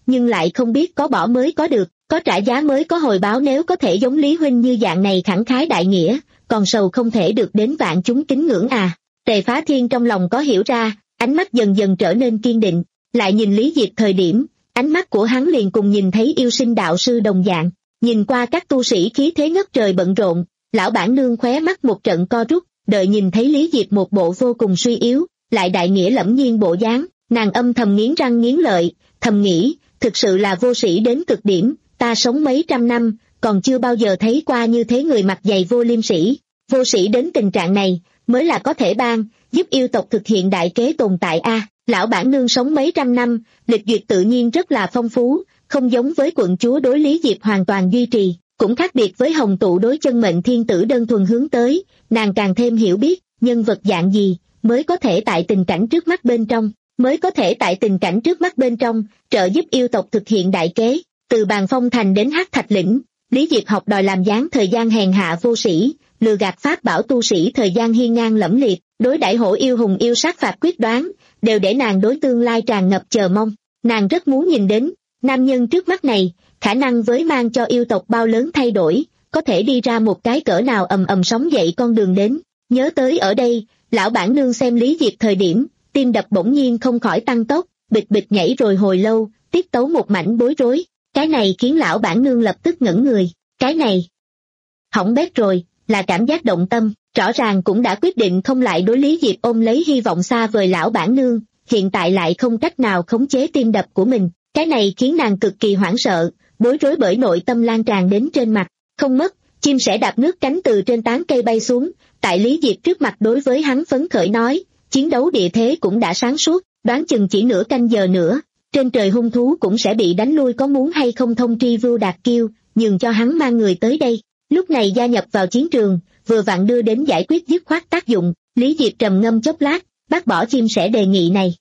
nhưng lại không biết có bỏ mới có được, có trả giá mới có hồi báo. Nếu có thể giống Lý huynh như dạng này khẳng khái đại nghĩa, còn sầu không thể được đến vạn chúng kính ngưỡng à. Tề Phá Thiên trong lòng có hiểu ra, ánh mắt dần dần trở nên kiên định, lại nhìn Lý Diệp thời điểm, ánh mắt của hắn liền cùng nhìn thấy yêu sinh đạo sư đồng dạng. Nhìn qua các tu sĩ khí thế ngất trời bận rộn, lão bản nương khóe mắt một trận co rút, đợi nhìn thấy Lý Diệp một bộ vô cùng suy yếu, lại đại nghĩa lẫm nhiên bộ dáng, nàng âm thầm nghiến răng nghiến lợi, thầm nghĩ, thực sự là vô sĩ đến cực điểm, ta sống mấy trăm năm, còn chưa bao giờ thấy qua như thế người mặt dày vô liêm sỉ, vô sĩ đến tình trạng này, mới là có thể ban, giúp yêu tộc thực hiện đại kế tồn tại a. Lão bản nương sống mấy trăm năm, lịch duyệt tự nhiên rất là phong phú, không giống với quận chúa đối Lý Diệp hoàn toàn duy trì, cũng khác biệt với hồng tụ đối chân mệnh thiên tử đơn thuần hướng tới, nàng càng thêm hiểu biết, nhân vật dạng gì, mới có thể tại tình cảnh trước mắt bên trong, mới có thể tại tình cảnh trước mắt bên trong, trợ giúp yêu tộc thực hiện đại kế, từ Bàn Phong Thành đến Hắc Thạch Lĩnh, Lý Diệp học đòi làm dáng thời gian hèn hạ vô sĩ, lừa gạt pháp bảo tu sĩ thời gian hiên ngang lẫm liệt, đối đãi hổ yêu hùng yêu sát phạt quyết đoán, đều để nàng đối tương lai tràn ngập chờ mong. Nàng rất muốn nhìn đến, nam nhân trước mắt này, khả năng với mang cho yêu tộc bao lớn thay đổi, có thể đi ra một cái cỡ nào ầm ầm sóng dậy con đường đến. Nhớ tới ở đây, lão bản nương xem Lý Diệp thời điểm, tim đập bỗng nhiên không khỏi tăng tốc, bịch bịch nhảy rồi hồi lâu, tiết tấu một mảnh bối rối. Cái này khiến lão bản nương lập tức ngẩn người, cái này hỏng bét rồi, là cảm giác động tâm, rõ ràng cũng đã quyết định không lại đối Lý Diệp ôm lấy hy vọng xa vời lão bản nương, hiện tại lại không cách nào khống chế tim đập của mình, cái này khiến nàng cực kỳ hoảng sợ, bối rối bởi nội tâm lan tràn đến trên mặt, không mất, chim sẻ đạp nước cánh từ trên tán cây bay xuống, tại Lý Diệp trước mặt đối với hắn phấn khởi nói, chiến đấu địa thế cũng đã sáng suốt, đoán chừng chỉ nửa canh giờ nữa, trên trời hung thú cũng sẽ bị đánh lui, có muốn hay không thông tri Vưu Đạt Kiêu, nhường cho hắn mang người tới đây. Lúc này gia nhập vào chiến trường, vừa vặn đưa đến giải quyết dứt khoát tác dụng, Lý Diệp trầm ngâm chốc lát, bác bỏ chim sẻ đề nghị này.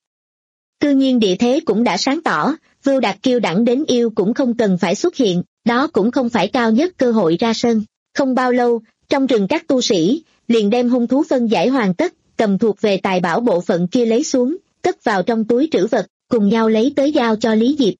Tự nhiên địa thế cũng đã sáng tỏ, Vưu Đạt Kiêu đẳng đến yêu cũng không cần phải xuất hiện, đó cũng không phải cao nhất cơ hội ra sân. Không bao lâu, trong rừng các tu sĩ, liền đem hung thú phân giải hoàn tất, cầm thuộc về tài bảo bộ phận kia lấy xuống, cất vào trong túi trữ vật, cùng nhau lấy tới giao cho Lý Diệp.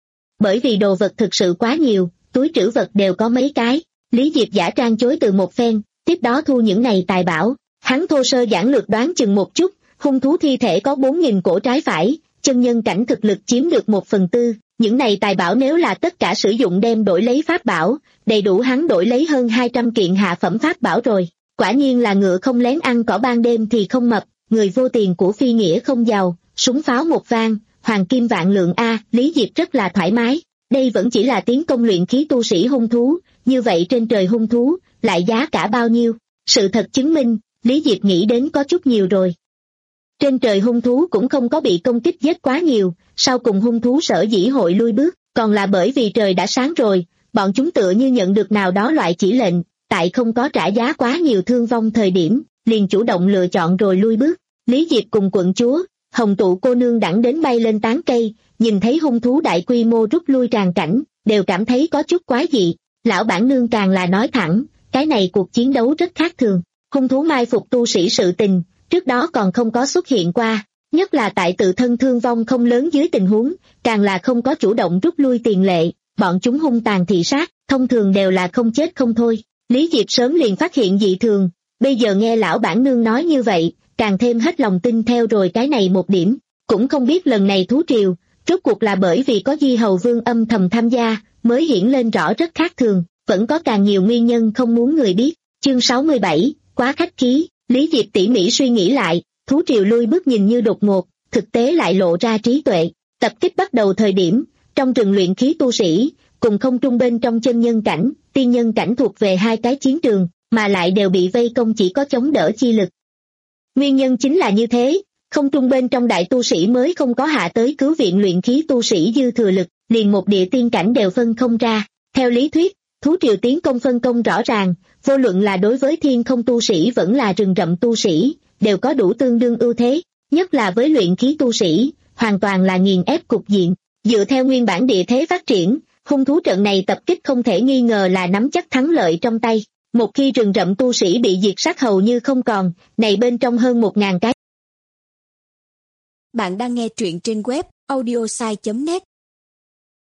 Bởi vì đồ vật thực sự quá nhiều, túi trữ vật đều có mấy cái, Lý Diệp giả trang chối từ một phen, tiếp đó thu những này tài bảo, hắn thô sơ giản lược đoán chừng một chút, hung thú thi thể có bốn nghìn cổ trái phải, chân nhân cảnh thực lực chiếm được một phần tư, những này tài bảo nếu là tất cả sử dụng đem đổi lấy pháp bảo, đầy đủ hắn đổi lấy hơn hai trăm kiện hạ phẩm pháp bảo rồi, quả nhiên là ngựa không lén ăn cỏ ban đêm thì không mập, người vô tiền của phi nghĩa không giàu, súng pháo một vang, hoàng kim vạn lượng a, Lý Diệp rất là thoải mái, đây vẫn chỉ là tiến công luyện khí tu sĩ hung thú, như vậy trên trời hung thú, lại giá cả bao nhiêu, sự thật chứng minh, Lý Diệp nghĩ đến có chút nhiều rồi. Trên trời hung thú cũng không có bị công kích giết quá nhiều, sau cùng hung thú sở dĩ hội lui bước, còn là bởi vì trời đã sáng rồi, bọn chúng tựa như nhận được nào đó loại chỉ lệnh, tại không có trả giá quá nhiều thương vong thời điểm, liền chủ động lựa chọn rồi lui bước. Lý Diệp cùng quận chúa, hồng tụ cô nương đẳng đến bay lên tán cây, nhìn thấy hung thú đại quy mô rút lui tràn cảnh, đều cảm thấy có chút quái dị. Lão bản nương càng là nói thẳng, cái này cuộc chiến đấu rất khác thường, hung thú mai phục tu sĩ sự tình, trước đó còn không có xuất hiện qua, nhất là tại tự thân thương vong không lớn dưới tình huống, càng là không có chủ động rút lui tiền lệ, bọn chúng hung tàn thị sát, thông thường đều là không chết không thôi. Lý Diệp sớm liền phát hiện dị thường, bây giờ nghe lão bản nương nói như vậy, càng thêm hết lòng tin theo rồi cái này một điểm, cũng không biết lần này thú triều, rốt cuộc là bởi vì có Di Hầu Vương âm thầm tham gia, mới hiển lên rõ rất khác thường, vẫn có càng nhiều nguyên nhân không muốn người biết. Chương sáu mươi bảy, quá khách khí, Lý Diệp tỉ mỉ suy nghĩ lại, thú triều lui bước nhìn như đột ngột, thực tế lại lộ ra trí tuệ. Tập kích bắt đầu thời điểm, trong rừng luyện khí tu sĩ, cùng không trung bên trong chân nhân cảnh, tiên nhân cảnh thuộc về hai cái chiến trường, mà lại đều bị vây công chỉ có chống đỡ chi lực. Nguyên nhân chính là như thế, không trung bên trong đại tu sĩ mới không có hạ tới cứu viện luyện khí tu sĩ dư thừa lực, liền một địa tiên cảnh đều phân không ra. Theo lý thuyết, thú triều tiến công phân công rõ ràng, vô luận là đối với thiên không tu sĩ vẫn là rừng rậm tu sĩ, đều có đủ tương đương ưu thế, nhất là với luyện khí tu sĩ, hoàn toàn là nghiền ép cục diện. Dựa theo nguyên bản địa thế phát triển, hung thú trận này tập kích không thể nghi ngờ là nắm chắc thắng lợi trong tay. Một khi rừng rậm tu sĩ bị diệt sát hầu như không còn, này bên trong hơn một ngàn cái. Bạn đang nghe truyện trên web audiosai chấm net.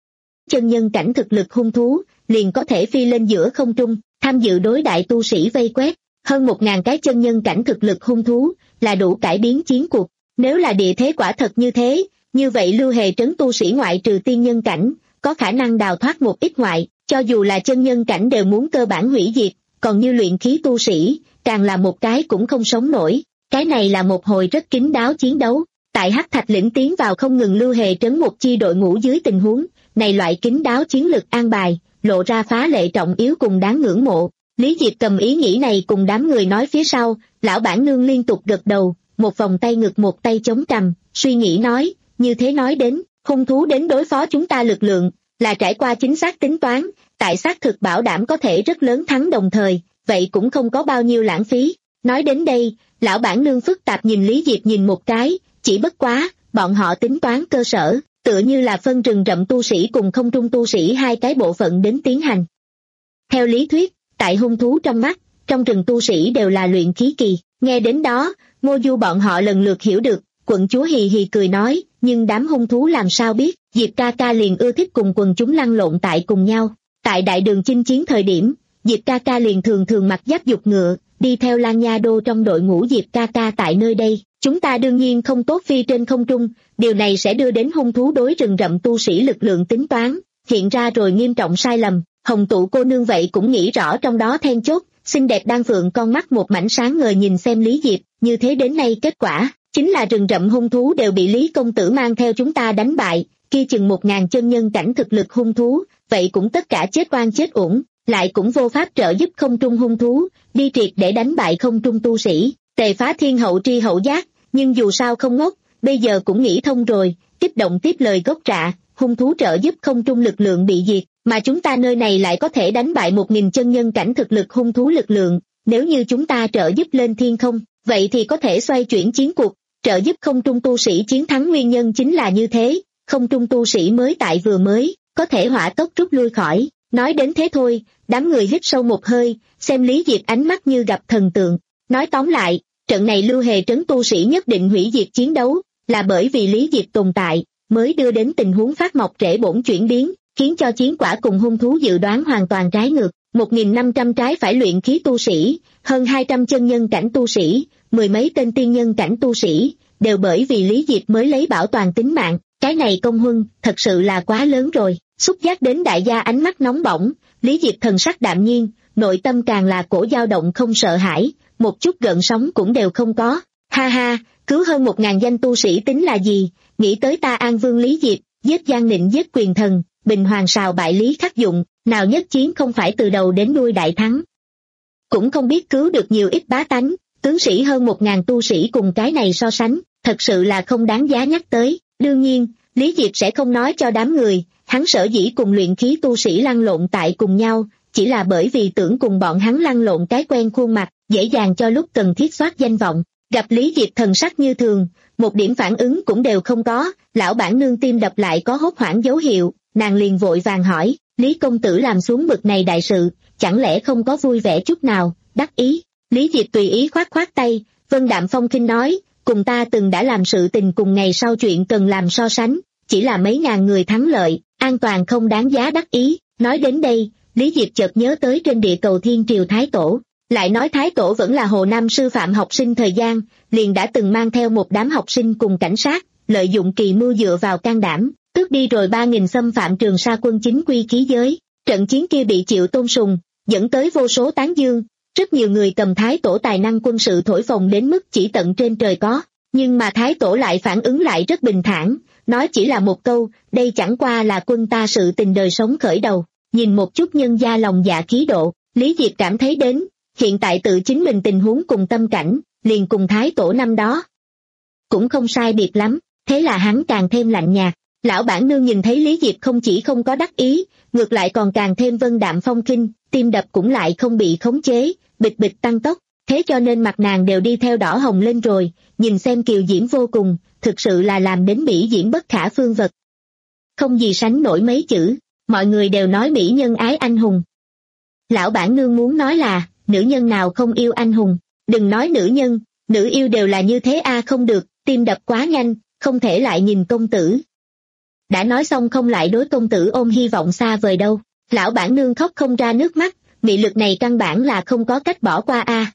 chân nhân cảnh thực lực hung thú, liền có thể phi lên giữa không trung, tham dự đối đại tu sĩ vây quét. Hơn một ngàn cái chân nhân cảnh thực lực hung thú, là đủ cải biến chiến cuộc. Nếu là địa thế quả thật như thế, như vậy Lưu Hề trấn tu sĩ ngoại trừ tiên nhân cảnh, có khả năng đào thoát một ít ngoại, cho dù là chân nhân cảnh đều muốn cơ bản hủy diệt, còn như luyện khí tu sĩ, càng là một cái cũng không sống nổi. Cái này là một hồi rất kín đáo chiến đấu. Tại Hắc Thạch lĩnh tiến vào không ngừng Lưu Hề trấn một chi đội ngũ dưới tình huống, này loại kín đáo chiến lực an bài, lộ ra phá lệ trọng yếu cùng đáng ngưỡng mộ. Lý Diệp cầm ý nghĩ này cùng đám người nói phía sau, lão bản nương liên tục gật đầu, một vòng tay ngực một tay chống cằm, suy nghĩ nói, như thế nói đến, hung thú đến đối phó chúng ta lực lượng, là trải qua chính xác tính toán, tại xác thực bảo đảm có thể rất lớn thắng đồng thời, vậy cũng không có bao nhiêu lãng phí. Nói đến đây, lão bản nương phức tạp nhìn Lý Diệp nhìn một cái, chỉ bất quá, bọn họ tính toán cơ sở, tựa như là phân rừng rậm tu sĩ cùng không trung tu sĩ hai cái bộ phận đến tiến hành. Theo lý thuyết, tại hung thú trong mắt, trong rừng tu sĩ đều là luyện khí kỳ, nghe đến đó, Ngô Du bọn họ lần lượt hiểu được, quận chúa hì hì cười nói, nhưng đám hung thú làm sao biết, Diệp ca ca liền ưa thích cùng quần chúng lăn lộn tại cùng nhau. Tại đại đường chinh chiến thời điểm, Diệp ca ca liền thường thường mặc giáp dục ngựa, đi theo Lan Nha Đô trong đội ngũ Diệp ca ca tại nơi đây. Chúng ta đương nhiên không tốt phi trên không trung, điều này sẽ đưa đến hung thú đối rừng rậm tu sĩ lực lượng tính toán, hiện ra rồi nghiêm trọng sai lầm. Hồng Tụ cô nương vậy cũng nghĩ rõ trong đó then chốt, xinh đẹp đan phượng con mắt một mảnh sáng ngời nhìn xem Lý Diệp, như thế đến nay kết quả, chính là rừng rậm hung thú đều bị Lý công tử mang theo chúng ta đánh bại, kia chừng một ngàn chân nhân cảnh thực lực hung thú, vậy cũng tất cả chết oan chết uổng, lại cũng vô pháp trợ giúp không trung hung thú, đi triệt để đánh bại không trung tu sĩ. Tề Phá Thiên hậu tri hậu giác, nhưng dù sao không ngốc, bây giờ cũng nghĩ thông rồi, kích động tiếp lời gốc rạ, hung thú trợ giúp không trung lực lượng bị diệt, mà chúng ta nơi này lại có thể đánh bại một nghìn chân nhân cảnh thực lực hung thú lực lượng, nếu như chúng ta trợ giúp lên thiên không, vậy thì có thể xoay chuyển chiến cuộc, trợ giúp không trung tu sĩ chiến thắng nguyên nhân chính là như thế, không trung tu sĩ mới tại vừa mới, có thể hỏa tốc rút lui khỏi. Nói đến thế thôi, đám người hít sâu một hơi, xem Lý Diệp ánh mắt như gặp thần tượng. Nói tóm lại, trận này Lưu Hề trấn tu sĩ nhất định hủy diệt chiến đấu, là bởi vì Lý Diệp tồn tại, mới đưa đến tình huống phát mọc rễ bổn chuyển biến, khiến cho chiến quả cùng hung thú dự đoán hoàn toàn trái ngược. một nghìn năm trăm trái phải luyện khí tu sĩ, hơn hai trăm chân nhân cảnh tu sĩ, mười mấy tên tiên nhân cảnh tu sĩ, đều bởi vì Lý Diệp mới lấy bảo toàn tính mạng, cái này công huân, thật sự là quá lớn rồi. Xúc giác đến đại gia ánh mắt nóng bỏng, Lý Diệp thần sắc đạm nhiên, nội tâm càng là cổ dao động không sợ hãi, một chút gợn sóng cũng đều không có. Ha ha, cứu hơn một ngàn danh tu sĩ tính là gì, nghĩ tới ta An Vương Lý Diệp, giết Giang Nịnh giết quyền thần, bình hoàng sào bại Lý Khắc Dụng, nào nhất chiến không phải từ đầu đến đuôi đại thắng. Cũng không biết cứu được nhiều ít bá tánh, tướng sĩ hơn một ngàn tu sĩ cùng cái này so sánh, thật sự là không đáng giá nhắc tới. Đương nhiên, Lý Diệp sẽ không nói cho đám người, hắn sở dĩ cùng luyện khí tu sĩ lăn lộn tại cùng nhau, chỉ là bởi vì tưởng cùng bọn hắn lăn lộn cái quen khuôn mặt, dễ dàng cho lúc cần thiết soát danh vọng. Gặp Lý Diệp thần sắc như thường, một điểm phản ứng cũng đều không có, lão bản nương tim đập lại có hốt hoảng dấu hiệu, nàng liền vội vàng hỏi, Lý công tử làm xuống bực này đại sự, chẳng lẽ không có vui vẻ chút nào, đắc ý. Lý Diệp tùy ý khoát khoát tay, vân đạm phong khinh nói, cùng ta từng đã làm sự tình cùng ngày sau chuyện cần làm so sánh, chỉ là mấy ngàn người thắng lợi, an toàn không đáng giá đắc ý. Nói đến đây, Lý Diệp chợt nhớ tới trên địa cầu Thiên Triều Thái Tổ, lại nói Thái Tổ vẫn là Hồ Nam sư phạm học sinh thời gian, liền đã từng mang theo một đám học sinh cùng cảnh sát, lợi dụng kỳ mưu dựa vào can đảm, tước đi rồi ba nghìn xâm phạm Trường Sa quân chính quy khí giới. Trận chiến kia bị chịu tôn sùng, dẫn tới vô số tán dương, rất nhiều người cầm Thái Tổ tài năng quân sự thổi phồng đến mức chỉ tận trên trời có, nhưng mà Thái Tổ lại phản ứng lại rất bình thản, nói chỉ là một câu, đây chẳng qua là quân ta sự tình đời sống khởi đầu. Nhìn một chút nhân gia lòng dạ khí độ, Lý Diệp cảm thấy đến, hiện tại tự chính mình tình huống cùng tâm cảnh, liền cùng Thái Tổ năm đó cũng không sai biệt lắm, thế là hắn càng thêm lạnh nhạt. Lão bản nương nhìn thấy Lý Diệp không chỉ không có đắc ý, ngược lại còn càng thêm vân đạm phong khinh, tim đập cũng lại không bị khống chế, bịch bịch tăng tốc, thế cho nên mặt nàng đều đi theo đỏ hồng lên rồi, nhìn xem kiều diễm vô cùng, thực sự là làm đến mỹ diễm bất khả phương vật. Không gì sánh nổi mấy chữ, mọi người đều nói mỹ nhân ái anh hùng. Lão bản nương muốn nói là, nữ nhân nào không yêu anh hùng, đừng nói nữ nhân, nữ yêu đều là như thế a. Không được, tim đập quá nhanh, không thể lại nhìn công tử. đã nói xong không lại đối công tử ôm hy vọng xa vời đâu. Lão bản nương khóc không ra nước mắt, mị lực này căn bản là không có cách bỏ qua a.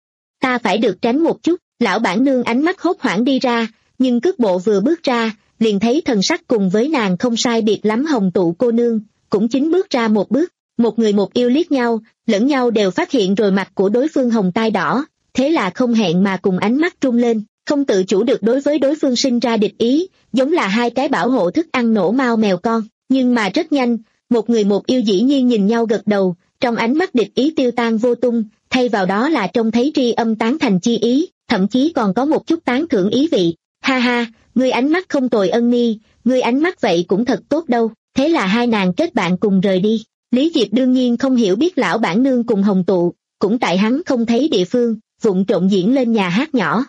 Ta phải được tránh một chút. Lão bản nương ánh mắt hốt hoảng đi ra, nhưng cước bộ vừa bước ra, liền thấy thần sắc cùng với nàng không sai biệt lắm Hồng Tụ cô nương, cũng chính bước ra một bước. Một người một yêu liếc nhau, lẫn nhau đều phát hiện rồi mặt của đối phương hồng tai đỏ, thế là không hẹn mà cùng ánh mắt rung lên, không tự chủ được đối với đối phương sinh ra địch ý, giống là hai cái bảo hộ thức ăn nổ mau mèo con. Nhưng mà rất nhanh, một người một yêu dĩ nhiên nhìn nhau gật đầu, trong ánh mắt địch ý tiêu tan vô tung, thay vào đó là trông thấy tri âm tán thành chi ý, thậm chí còn có một chút tán thưởng ý vị. Ha ha, ngươi ánh mắt không tồi Ân Ni, ngươi ánh mắt vậy cũng thật tốt đâu. Thế là hai nàng kết bạn cùng rời đi. Lý Diệp đương nhiên không hiểu biết lão bản nương cùng Hồng Tụ, cũng tại hắn không thấy địa phương, vụng trộn diễn lên nhà hát nhỏ.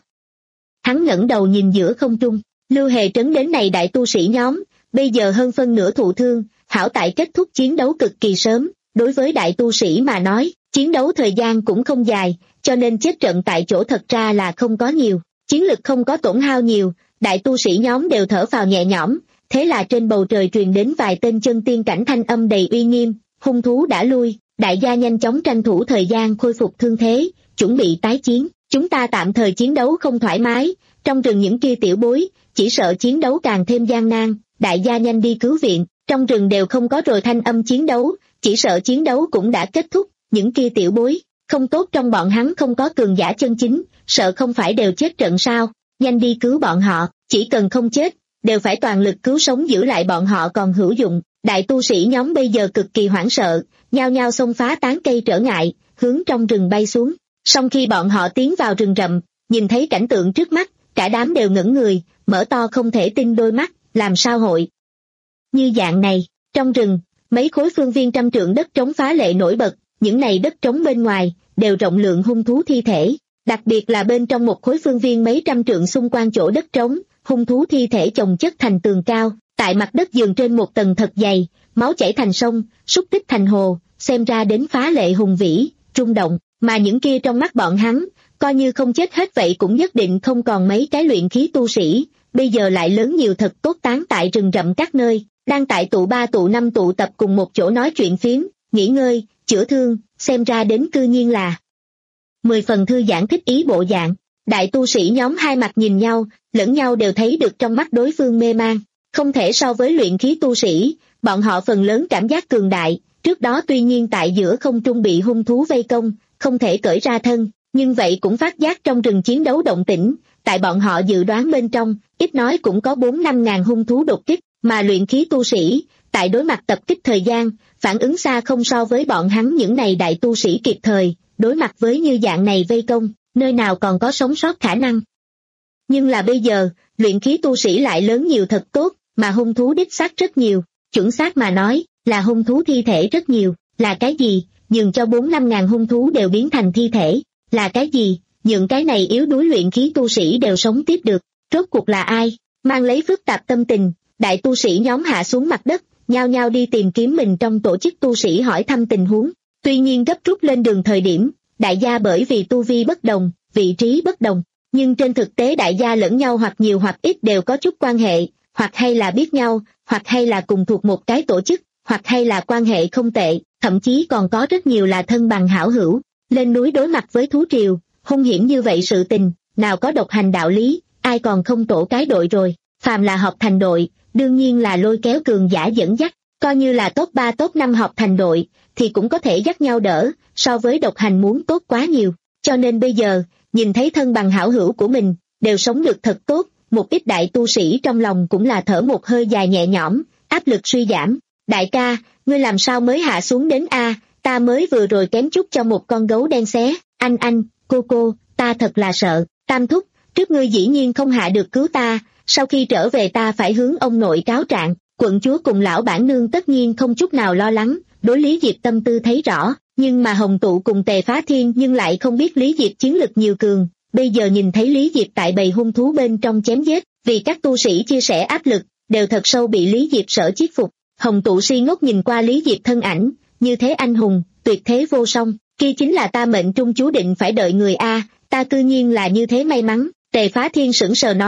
Hắn ngẩng đầu nhìn giữa không trung, Lưu Hề trấn đến này đại tu sĩ nhóm, bây giờ hơn phân nửa thụ thương, hảo tại kết thúc chiến đấu cực kỳ sớm, đối với đại tu sĩ mà nói, chiến đấu thời gian cũng không dài, cho nên chết trận tại chỗ thật ra là không có nhiều, chiến lực không có tổn hao nhiều, đại tu sĩ nhóm đều thở phào nhẹ nhõm, thế là trên bầu trời truyền đến vài tên chân tiên cảnh thanh âm đầy uy nghiêm, hung thú đã lui, đại gia nhanh chóng tranh thủ thời gian khôi phục thương thế, chuẩn bị tái chiến, chúng ta tạm thời chiến đấu không thoải mái, trong rừng những kia tiểu bối, chỉ sợ chiến đấu càng thêm gian nan, đại gia nhanh đi cứu viện, trong rừng đều không có rồi thanh âm chiến đấu, chỉ sợ chiến đấu cũng đã kết thúc, những kia tiểu bối, không tốt trong bọn hắn không có cường giả chân chính, sợ không phải đều chết trận sao, nhanh đi cứu bọn họ, chỉ cần không chết, đều phải toàn lực cứu sống giữ lại bọn họ còn hữu dụng. Đại tu sĩ nhóm bây giờ cực kỳ hoảng sợ, nhao nhao xông phá tán cây trở ngại, hướng trong rừng bay xuống. Song khi bọn họ tiến vào rừng rậm, nhìn thấy cảnh tượng trước mắt, cả đám đều ngẩn người, mở to không thể tin đôi mắt, làm sao hội như dạng này. Trong rừng, mấy khối phương viên trăm trượng đất trống phá lệ nổi bật, những này đất trống bên ngoài đều rộng lượng hung thú thi thể, đặc biệt là bên trong một khối phương viên mấy trăm trượng xung quanh chỗ đất trống, hung thú thi thể chồng chất thành tường cao, tại mặt đất giường trên một tầng thật dày, máu chảy thành sông, xúc tích thành hồ, xem ra đến phá lệ hùng vĩ, rung động, mà những kia trong mắt bọn hắn, coi như không chết hết vậy cũng nhất định không còn mấy cái luyện khí tu sĩ, bây giờ lại lớn nhiều thật tốt tán tại rừng rậm các nơi, đang tại tụ ba tụ năm tụ tập cùng một chỗ nói chuyện phiếm, nghỉ ngơi, chữa thương, xem ra đến cư nhiên là mười phần thư giãn thích ý bộ dạng. Đại tu sĩ nhóm hai mặt nhìn nhau, lẫn nhau đều thấy được trong mắt đối phương mê man, không thể so với luyện khí tu sĩ, bọn họ phần lớn cảm giác cường đại, trước đó tuy nhiên tại giữa không trung bị hung thú vây công, không thể cởi ra thân, nhưng vậy cũng phát giác trong rừng chiến đấu động tĩnh, tại bọn họ dự đoán bên trong, ít nói cũng có bốn năm ngàn hung thú đột kích, mà luyện khí tu sĩ, tại đối mặt tập kích thời gian, phản ứng xa không so với bọn hắn những này đại tu sĩ kịp thời, đối mặt với như dạng này vây công, nơi nào còn có sống sót khả năng. Nhưng là bây giờ, luyện khí tu sĩ lại lớn nhiều thật tốt, mà hung thú đích xác rất nhiều, chuẩn xác mà nói, là hung thú thi thể rất nhiều, là cái gì, nhường cho bốn năm ngàn hung thú đều biến thành thi thể, là cái gì, nhường cái này yếu đuối luyện khí tu sĩ đều sống tiếp được, rốt cuộc là ai, mang lấy phức tạp tâm tình, đại tu sĩ nhóm hạ xuống mặt đất, nhao nhao đi tìm kiếm mình trong tổ chức tu sĩ hỏi thăm tình huống, tuy nhiên gấp rút lên đường thời điểm, đại gia bởi vì tu vi bất đồng, vị trí bất đồng, nhưng trên thực tế đại gia lẫn nhau hoặc nhiều hoặc ít đều có chút quan hệ, hoặc hay là biết nhau, hoặc hay là cùng thuộc một cái tổ chức, hoặc hay là quan hệ không tệ, thậm chí còn có rất nhiều là thân bằng hảo hữu. Lên núi đối mặt với thú triều, hung hiểm như vậy sự tình, nào có độc hành đạo lý, ai còn không tổ cái đội rồi, phàm là họp thành đội, đương nhiên là lôi kéo cường giả dẫn dắt, coi như là top ba top năm họp thành đội, thì cũng có thể dắt nhau đỡ, so với độc hành muốn tốt quá nhiều, cho nên bây giờ, nhìn thấy thân bằng hảo hữu của mình, đều sống được thật tốt, một ít đại tu sĩ trong lòng cũng là thở một hơi dài nhẹ nhõm, áp lực suy giảm. Đại ca, ngươi làm sao mới hạ xuống đến a? Ta mới vừa rồi kém chút cho một con gấu đen xé, anh anh, cô cô, ta thật là sợ, Tam thúc, trước ngươi dĩ nhiên không hạ được cứu ta, sau khi trở về ta phải hướng ông nội cáo trạng. Quận chúa cùng lão bản nương tất nhiên không chút nào lo lắng, đối Lý Diệp tâm tư thấy rõ, nhưng mà Hồng Tụ cùng Tề Phá Thiên nhưng lại không biết Lý Diệp chiến lực nhiều cường, bây giờ nhìn thấy Lý Diệp tại bầy hung thú bên trong chém giết, vì các tu sĩ chia sẻ áp lực, đều thật sâu bị Lý Diệp sở chiết phục. Hồng Tụ si ngốc nhìn qua Lý Diệp thân ảnh, như thế anh hùng, tuyệt thế vô song, kia chính là ta mệnh trung chú định phải đợi người a, ta cư nhiên là như thế may mắn. Tề Phá Thiên sững sờ nói,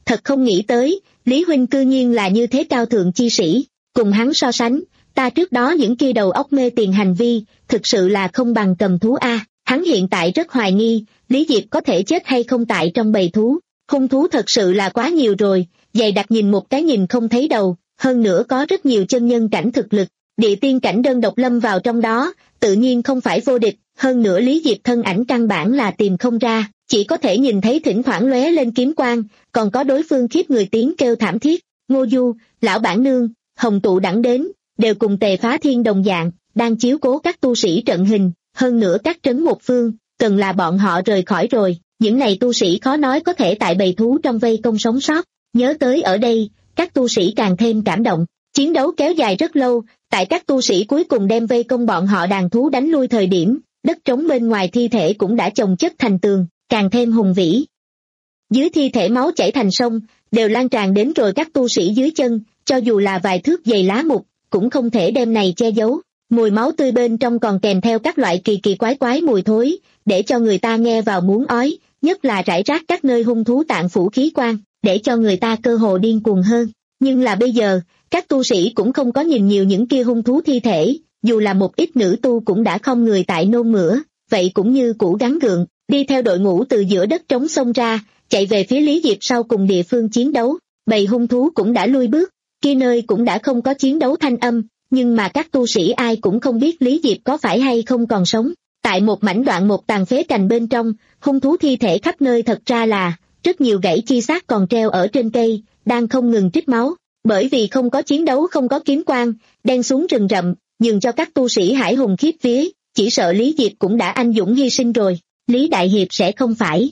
thật không nghĩ tới, Lý huynh cư nhiên là như thế cao thượng chi sĩ, cùng hắn so sánh, ta trước đó những kia đầu óc mê tiền hành vi, thực sự là không bằng cầm thú a. Hắn hiện tại rất hoài nghi, Lý Diệp có thể chết hay không tại trong bầy thú, hung thú thật sự là quá nhiều rồi, dày đặc nhìn một cái nhìn không thấy đầu, hơn nữa có rất nhiều chân nhân cảnh thực lực, địa tiên cảnh đơn độc lâm vào trong đó, tự nhiên không phải vô địch, hơn nữa Lý Diệp thân ảnh căn bản là tìm không ra, chỉ có thể nhìn thấy thỉnh thoảng lóe lên kiếm quang, còn có đối phương khiếp người tiếng kêu thảm thiết. Ngô Du, lão bản nương, Hồng Tụ đẳng đến, đều cùng Tề Phá Thiên đồng dạng, đang chiếu cố các tu sĩ trận hình, hơn nữa các trấn một phương, cần là bọn họ rời khỏi rồi, những này tu sĩ khó nói có thể tại bầy thú trong vây công sống sót. Nhớ tới ở đây, các tu sĩ càng thêm cảm động, chiến đấu kéo dài rất lâu, tại các tu sĩ cuối cùng đem vây công bọn họ đàn thú đánh lui thời điểm, đất trống bên ngoài thi thể cũng đã chồng chất thành tường, càng thêm hùng vĩ. Dưới thi thể máu chảy thành sông, đều lan tràn đến rồi các tu sĩ dưới chân, cho dù là vài thước dày lá mục, cũng không thể đem này che giấu. Mùi máu tươi bên trong còn kèm theo các loại kỳ kỳ quái quái mùi thối, để cho người ta nghe vào muốn ói, nhất là rải rác các nơi hung thú tạng phủ khí quan, để cho người ta cơ hồ điên cuồng hơn. Nhưng là bây giờ, các tu sĩ cũng không có nhìn nhiều những kia hung thú thi thể, dù là một ít nữ tu cũng đã không người tại nôn mửa, vậy cũng như cũ gắng gượng, đi theo đội ngũ từ giữa đất trống xông ra, chạy về phía Lý Diệp sau cùng địa phương chiến đấu. Bầy hung thú cũng đã lui bước, kia nơi cũng đã không có chiến đấu thanh âm, nhưng mà các tu sĩ ai cũng không biết Lý Diệp có phải hay không còn sống. Tại một mảnh đoạn một tàn phế cành bên trong, hung thú thi thể khắp nơi, thật ra là rất nhiều gãy chi xác còn treo ở trên cây, đang không ngừng trích máu. Bởi vì không có chiến đấu, không có kiếm quang, đen xuống rừng rậm, nhường cho các tu sĩ hải hùng khiếp vía, chỉ sợ Lý Diệp cũng đã anh dũng hy sinh rồi. Lý Đại Hiệp sẽ không phải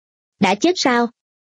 đã chết sao?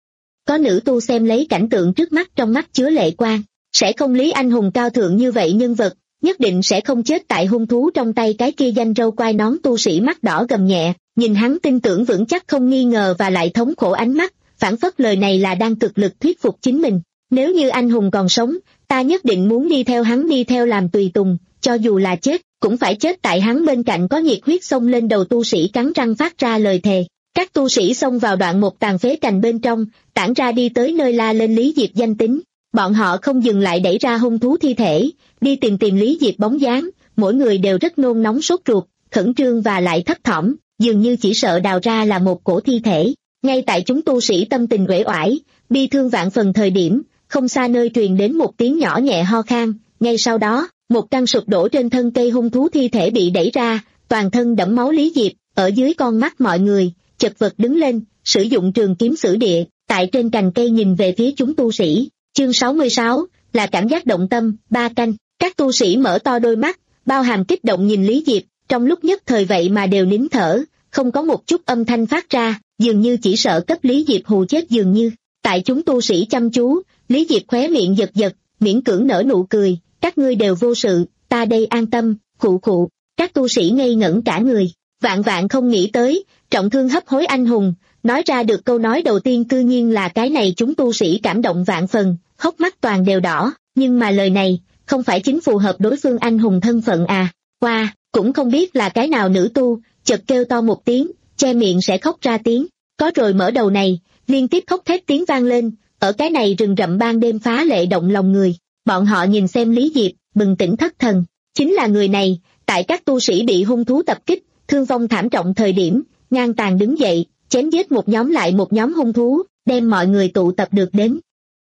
Có nữ tu xem lấy cảnh tượng trước mắt trong mắt chứa lệ quang, sẽ không, Lý anh hùng cao thượng như vậy nhân vật, nhất định sẽ không chết tại hung thú trong tay cái kia danh râu quai nón tu sĩ mắt đỏ gầm nhẹ, nhìn hắn tin tưởng vững chắc không nghi ngờ và lại thống khổ ánh mắt, phản phất lời này là đang cực lực thuyết phục chính mình. Nếu như anh hùng còn sống, ta nhất định muốn đi theo hắn, đi theo làm tùy tùng, cho dù là chết, cũng phải chết tại hắn bên cạnh. Có nhiệt huyết xông lên đầu tu sĩ cắn răng phát ra lời thề. Các tu sĩ xông vào đoạn một tàn phế cành bên trong, tản ra đi tới nơi la lên Lý Diệp danh tính. Bọn họ không dừng lại đẩy ra hung thú thi thể, đi tìm tìm Lý Diệp bóng dáng, mỗi người đều rất nôn nóng sốt ruột, khẩn trương và lại thấp thỏm, dường như chỉ sợ đào ra là một cổ thi thể. Ngay tại chúng tu sĩ tâm tình uể oải, bi thương vạn phần thời điểm, không xa nơi truyền đến một tiếng nhỏ nhẹ ho khan, ngay sau đó, một căn sụp đổ trên thân cây hung thú thi thể bị đẩy ra, toàn thân đẫm máu Lý Diệp, ở dưới con mắt mọi người, chật vật đứng lên, sử dụng trường kiếm xử địa, tại trên cành cây nhìn về phía chúng tu sĩ. Chương sáu mươi sáu, là cảm giác động tâm, ba canh, các tu sĩ mở to đôi mắt, bao hàm kích động nhìn Lý Diệp, trong lúc nhất thời vậy mà đều nín thở, không có một chút âm thanh phát ra, dường như chỉ sợ cấp Lý Diệp hù chết dường như. Tại chúng tu sĩ chăm chú, Lý Diệp khóe miệng giật giật, miễn cưỡng nở nụ cười, các ngươi đều vô sự, ta đây an tâm, khụ khụ. Các tu sĩ ngây ngẩn cả người, vạn vạn không nghĩ tới, trọng thương hấp hối anh hùng, nói ra được câu nói đầu tiên cư nhiên là cái này. Chúng tu sĩ cảm động vạn phần, hốc mắt toàn đều đỏ, nhưng mà lời này, không phải chính phù hợp đối phương anh hùng thân phận à. Qua, wow, cũng không biết là cái nào nữ tu, chợt kêu to một tiếng, che miệng sẽ khóc ra tiếng, có rồi mở đầu này, liên tiếp khóc thét tiếng vang lên, ở cái này rừng rậm ban đêm phá lệ động lòng người. Bọn họ nhìn xem Lý Diệp, bừng tỉnh thất thần, chính là người này, tại các tu sĩ bị hung thú tập kích, thương vong thảm trọng thời điểm, ngang tàn đứng dậy, chém giết một nhóm lại một nhóm hung thú, đem mọi người tụ tập được đến.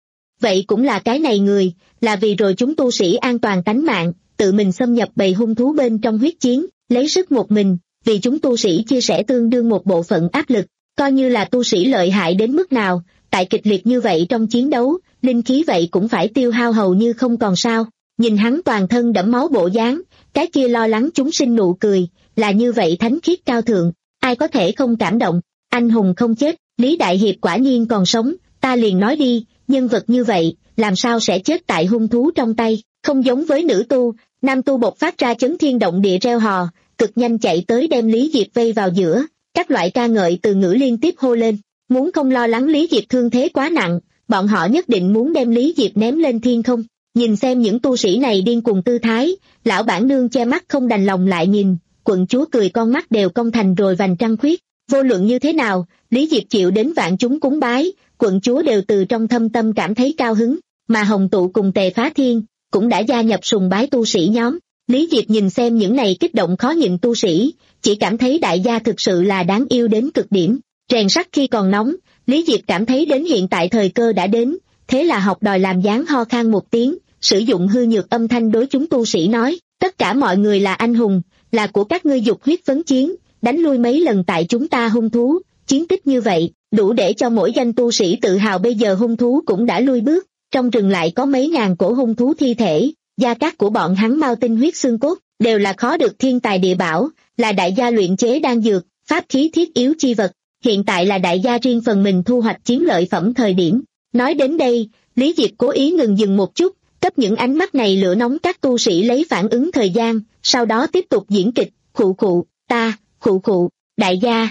Vậy cũng là cái này người, là vì rồi chúng tu sĩ an toàn tánh mạng, tự mình xâm nhập bầy hung thú bên trong huyết chiến, lấy sức một mình, vì chúng tu sĩ chia sẻ tương đương một bộ phận áp lực, coi như là tu sĩ lợi hại đến mức nào, tại kịch liệt như vậy trong chiến đấu, linh khí vậy cũng phải tiêu hao hầu như không còn sao. Nhìn hắn toàn thân đẫm máu bộ dáng, cái kia lo lắng chúng sinh nụ cười, là như vậy thánh khiết cao thượng, ai có thể không cảm động. Anh hùng không chết, Lý Đại Hiệp quả nhiên còn sống, ta liền nói đi, nhân vật như vậy, làm sao sẽ chết tại hung thú trong tay. Không giống với nữ tu, nam tu bộc phát ra chấn thiên động địa reo hò, cực nhanh chạy tới đem Lý Diệp vây vào giữa, các loại ca ngợi từ ngữ liên tiếp hô lên, muốn không lo lắng Lý Diệp thương thế quá nặng, bọn họ nhất định muốn đem Lý Diệp ném lên thiên không. Nhìn xem những tu sĩ này điên cuồng tư thái, lão bản nương che mắt không đành lòng lại nhìn, quận chúa cười con mắt đều cong thành rồi vành trăng khuyết. Vô luận như thế nào, Lý Diệp chịu đến vạn chúng cúng bái, quận chúa đều từ trong thâm tâm cảm thấy cao hứng, mà Hồng Tụ cùng Tề Phá Thiên cũng đã gia nhập sùng bái tu sĩ nhóm. Lý Diệp nhìn xem những này kích động khó nhịn tu sĩ, chỉ cảm thấy đại gia thực sự là đáng yêu đến cực điểm. Rèn sắt khi còn nóng, Lý Diệp cảm thấy đến hiện tại thời cơ đã đến, thế là học đòi làm dáng ho khan một tiếng, sử dụng hư nhược âm thanh đối chúng tu sĩ nói, tất cả mọi người là anh hùng, là của các ngươi dục huyết phấn chiến, đánh lui mấy lần tại chúng ta hung thú, chiến tích như vậy, đủ để cho mỗi danh tu sĩ tự hào. Bây giờ hung thú cũng đã lui bước, trong rừng lại có mấy ngàn cổ hung thú thi thể, gia cát của bọn hắn mau tinh huyết xương cốt, đều là khó được thiên tài địa bảo, là đại gia luyện chế đan dược, pháp khí thiết yếu chi vật, hiện tại là đại gia riêng phần mình thu hoạch chiến lợi phẩm thời điểm. Nói đến đây, Lý Diệp cố ý ngừng dừng một chút, cấp những ánh mắt này lửa nóng các tu sĩ lấy phản ứng thời gian, sau đó tiếp tục diễn kịch, khụ khụ, ta, khụ khụ, đại gia,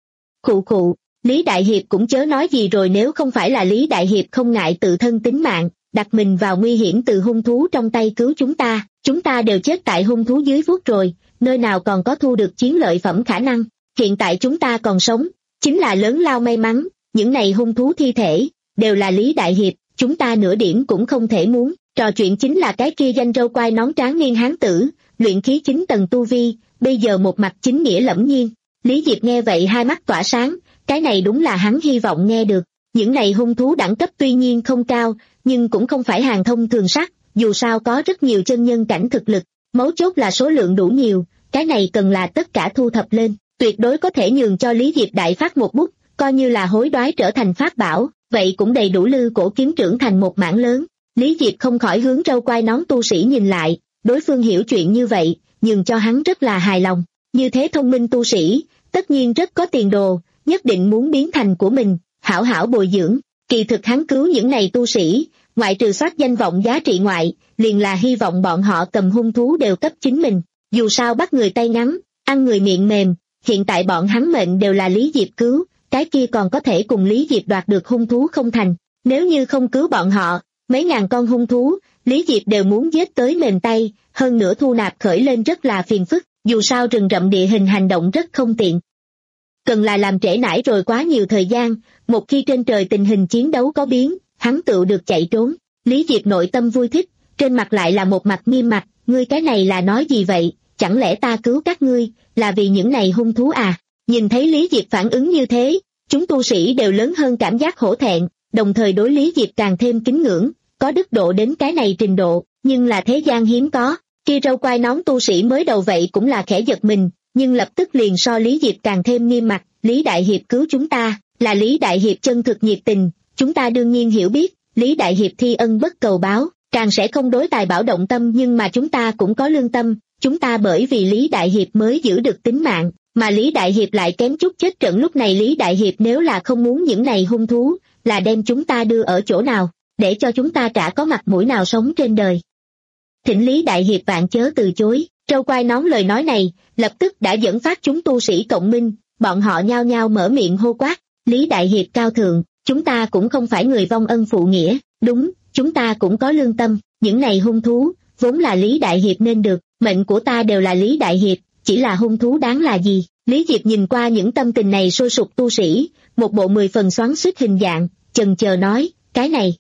khụ khụ. Lý Đại Hiệp cũng chớ nói gì rồi, nếu không phải là Lý Đại Hiệp không ngại tự thân tính mạng, đặt mình vào nguy hiểm từ hung thú trong tay cứu chúng ta, chúng ta đều chết tại hung thú dưới vuốt rồi, nơi nào còn có thu được chiến lợi phẩm khả năng. Hiện tại chúng ta còn sống, chính là lớn lao may mắn, những này hung thú thi thể, đều là Lý Đại Hiệp, chúng ta nửa điểm cũng không thể muốn. Trò chuyện chính là cái kia danh râu quai nón tráng niên hán tử, luyện khí chín tầng tu vi, bây giờ một mặt chính nghĩa lẫm nhiên. Lý Diệp nghe vậy hai mắt tỏa sáng, cái này đúng là hắn hy vọng nghe được. Những này hung thú đẳng cấp tuy nhiên không cao, nhưng cũng không phải hàng thông thường sắc, dù sao có rất nhiều chân nhân cảnh thực lực, mấu chốt là số lượng đủ nhiều, cái này cần là tất cả thu thập lên, tuyệt đối có thể nhường cho Lý Diệp đại phát một bút, coi như là hối đoái trở thành pháp bảo, vậy cũng đầy đủ lư cổ kiếm trưởng thành một mảng lớn. Lý Diệp không khỏi hướng râu quai nón tu sĩ nhìn lại, đối phương hiểu chuyện như vậy, nhường cho hắn rất là hài lòng, như thế thông minh tu sĩ, tất nhiên rất có tiền đồ, nhất định muốn biến thành của mình, hảo hảo bồi dưỡng. Kỳ thực hắn cứu những này tu sĩ, ngoại trừ soát danh vọng giá trị ngoại, liền là hy vọng bọn họ cầm hung thú đều cấp chính mình, dù sao bắt người tay ngắn, ăn người miệng mềm, hiện tại bọn hắn mệnh đều là Lý Diệp cứu, cái kia còn có thể cùng Lý Diệp đoạt được hung thú không thành, nếu như không cứu bọn họ, mấy ngàn con hung thú, Lý Diệp đều muốn giết tới mềm tay, hơn nữa thu nạp khởi lên rất là phiền phức, dù sao rừng rậm địa hình hành động rất không tiện. Cần là làm trễ nải rồi quá nhiều thời gian, một khi trên trời tình hình chiến đấu có biến, hắn tự được chạy trốn. Lý Diệp nội tâm vui thích, trên mặt lại là một mặt nghiêm mặt, ngươi cái này là nói gì vậy, chẳng lẽ ta cứu các ngươi, là vì những này hung thú à? Nhìn thấy Lý Diệp phản ứng như thế, chúng tu sĩ đều lớn hơn cảm giác hổ thẹn, đồng thời đối Lý Diệp càng thêm kính ngưỡng, có đức độ đến cái này trình độ, nhưng là thế gian hiếm có. Kia râu quai nón tu sĩ mới đầu vậy cũng là khẽ giật mình, nhưng lập tức liền so Lý Diệp càng thêm nghiêm mặt, Lý Đại Hiệp cứu chúng ta, là Lý Đại Hiệp chân thực nhiệt tình, chúng ta đương nhiên hiểu biết, Lý Đại Hiệp thi ân bất cầu báo, càng sẽ không đối tài bảo động tâm, nhưng mà chúng ta cũng có lương tâm, chúng ta bởi vì Lý Đại Hiệp mới giữ được tính mạng, mà Lý Đại Hiệp lại kém chút chết trận. Lúc này Lý Đại Hiệp nếu là không muốn những này hung thú, là đem chúng ta đưa ở chỗ nào, để cho chúng ta trả có mặt mũi nào sống trên đời. Thỉnh Lý Đại Hiệp vạn chớ từ chối. Trâu quai nón lời nói này, lập tức đã dẫn phát chúng tu sĩ cộng minh, bọn họ nhao nhao mở miệng hô quát, Lý Đại Hiệp cao thượng, chúng ta cũng không phải người vong ân phụ nghĩa, đúng, chúng ta cũng có lương tâm, những này hung thú, vốn là Lý Đại Hiệp nên được, mệnh của ta đều là Lý Đại Hiệp, chỉ là hung thú đáng là gì? Lý Diệp nhìn qua những tâm tình này sôi sục tu sĩ, một bộ mười phần xoắn xuýt hình dạng, chần chờ nói, cái này,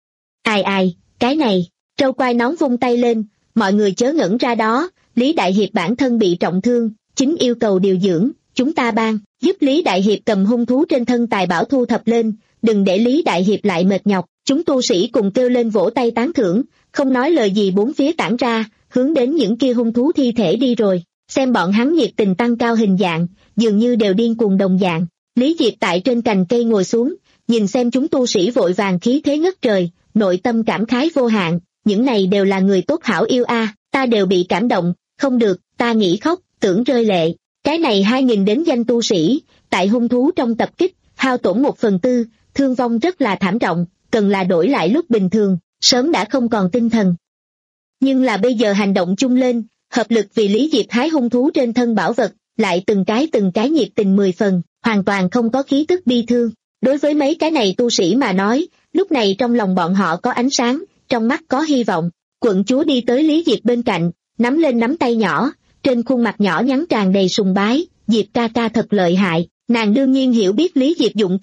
ai ai, cái này, trâu quai nón vung tay lên, mọi người chớ ngẩn ra đó, Lý Đại Hiệp bản thân bị trọng thương, chính yêu cầu điều dưỡng, chúng ta ban, giúp Lý Đại Hiệp cầm hung thú trên thân tài bảo thu thập lên, đừng để Lý Đại Hiệp lại mệt nhọc. Chúng tu sĩ cùng kêu lên vỗ tay tán thưởng, không nói lời gì bốn phía tản ra, hướng đến những kia hung thú thi thể đi rồi, xem bọn hắn nhiệt tình tăng cao hình dạng, dường như đều điên cuồng đồng dạng. Lý Diệp tại trên cành cây ngồi xuống, nhìn xem chúng tu sĩ vội vàng khí thế ngất trời, nội tâm cảm khái vô hạn, những này đều là người tốt hảo yêu a, ta đều bị cảm động, không được, ta nghĩ khóc, tưởng rơi lệ. Cái này hai nghìn đến danh tu sĩ, tại hung thú trong tập kích, hao tổn một phần tư, thương vong rất là thảm trọng, cần là đổi lại lúc bình thường, sớm đã không còn tinh thần. Nhưng là bây giờ hành động chung lên, hợp lực vì Lý Diệp hái hung thú trên thân bảo vật, lại từng cái từng cái nhiệt tình mười phần, hoàn toàn không có khí tức bi thương. Đối với mấy cái này tu sĩ mà nói, lúc này trong lòng bọn họ có ánh sáng, trong mắt có hy vọng. Quận chúa đi tới Lý Diệp bên cạnh, nắm lên nắm tay nhỏ, trên khuôn mặt nhỏ nhắn tràn đầy sùng bái, Diệp ca ca thật lợi hại. Nàng đương nhiên hiểu biết Lý Diệp dụng tâm,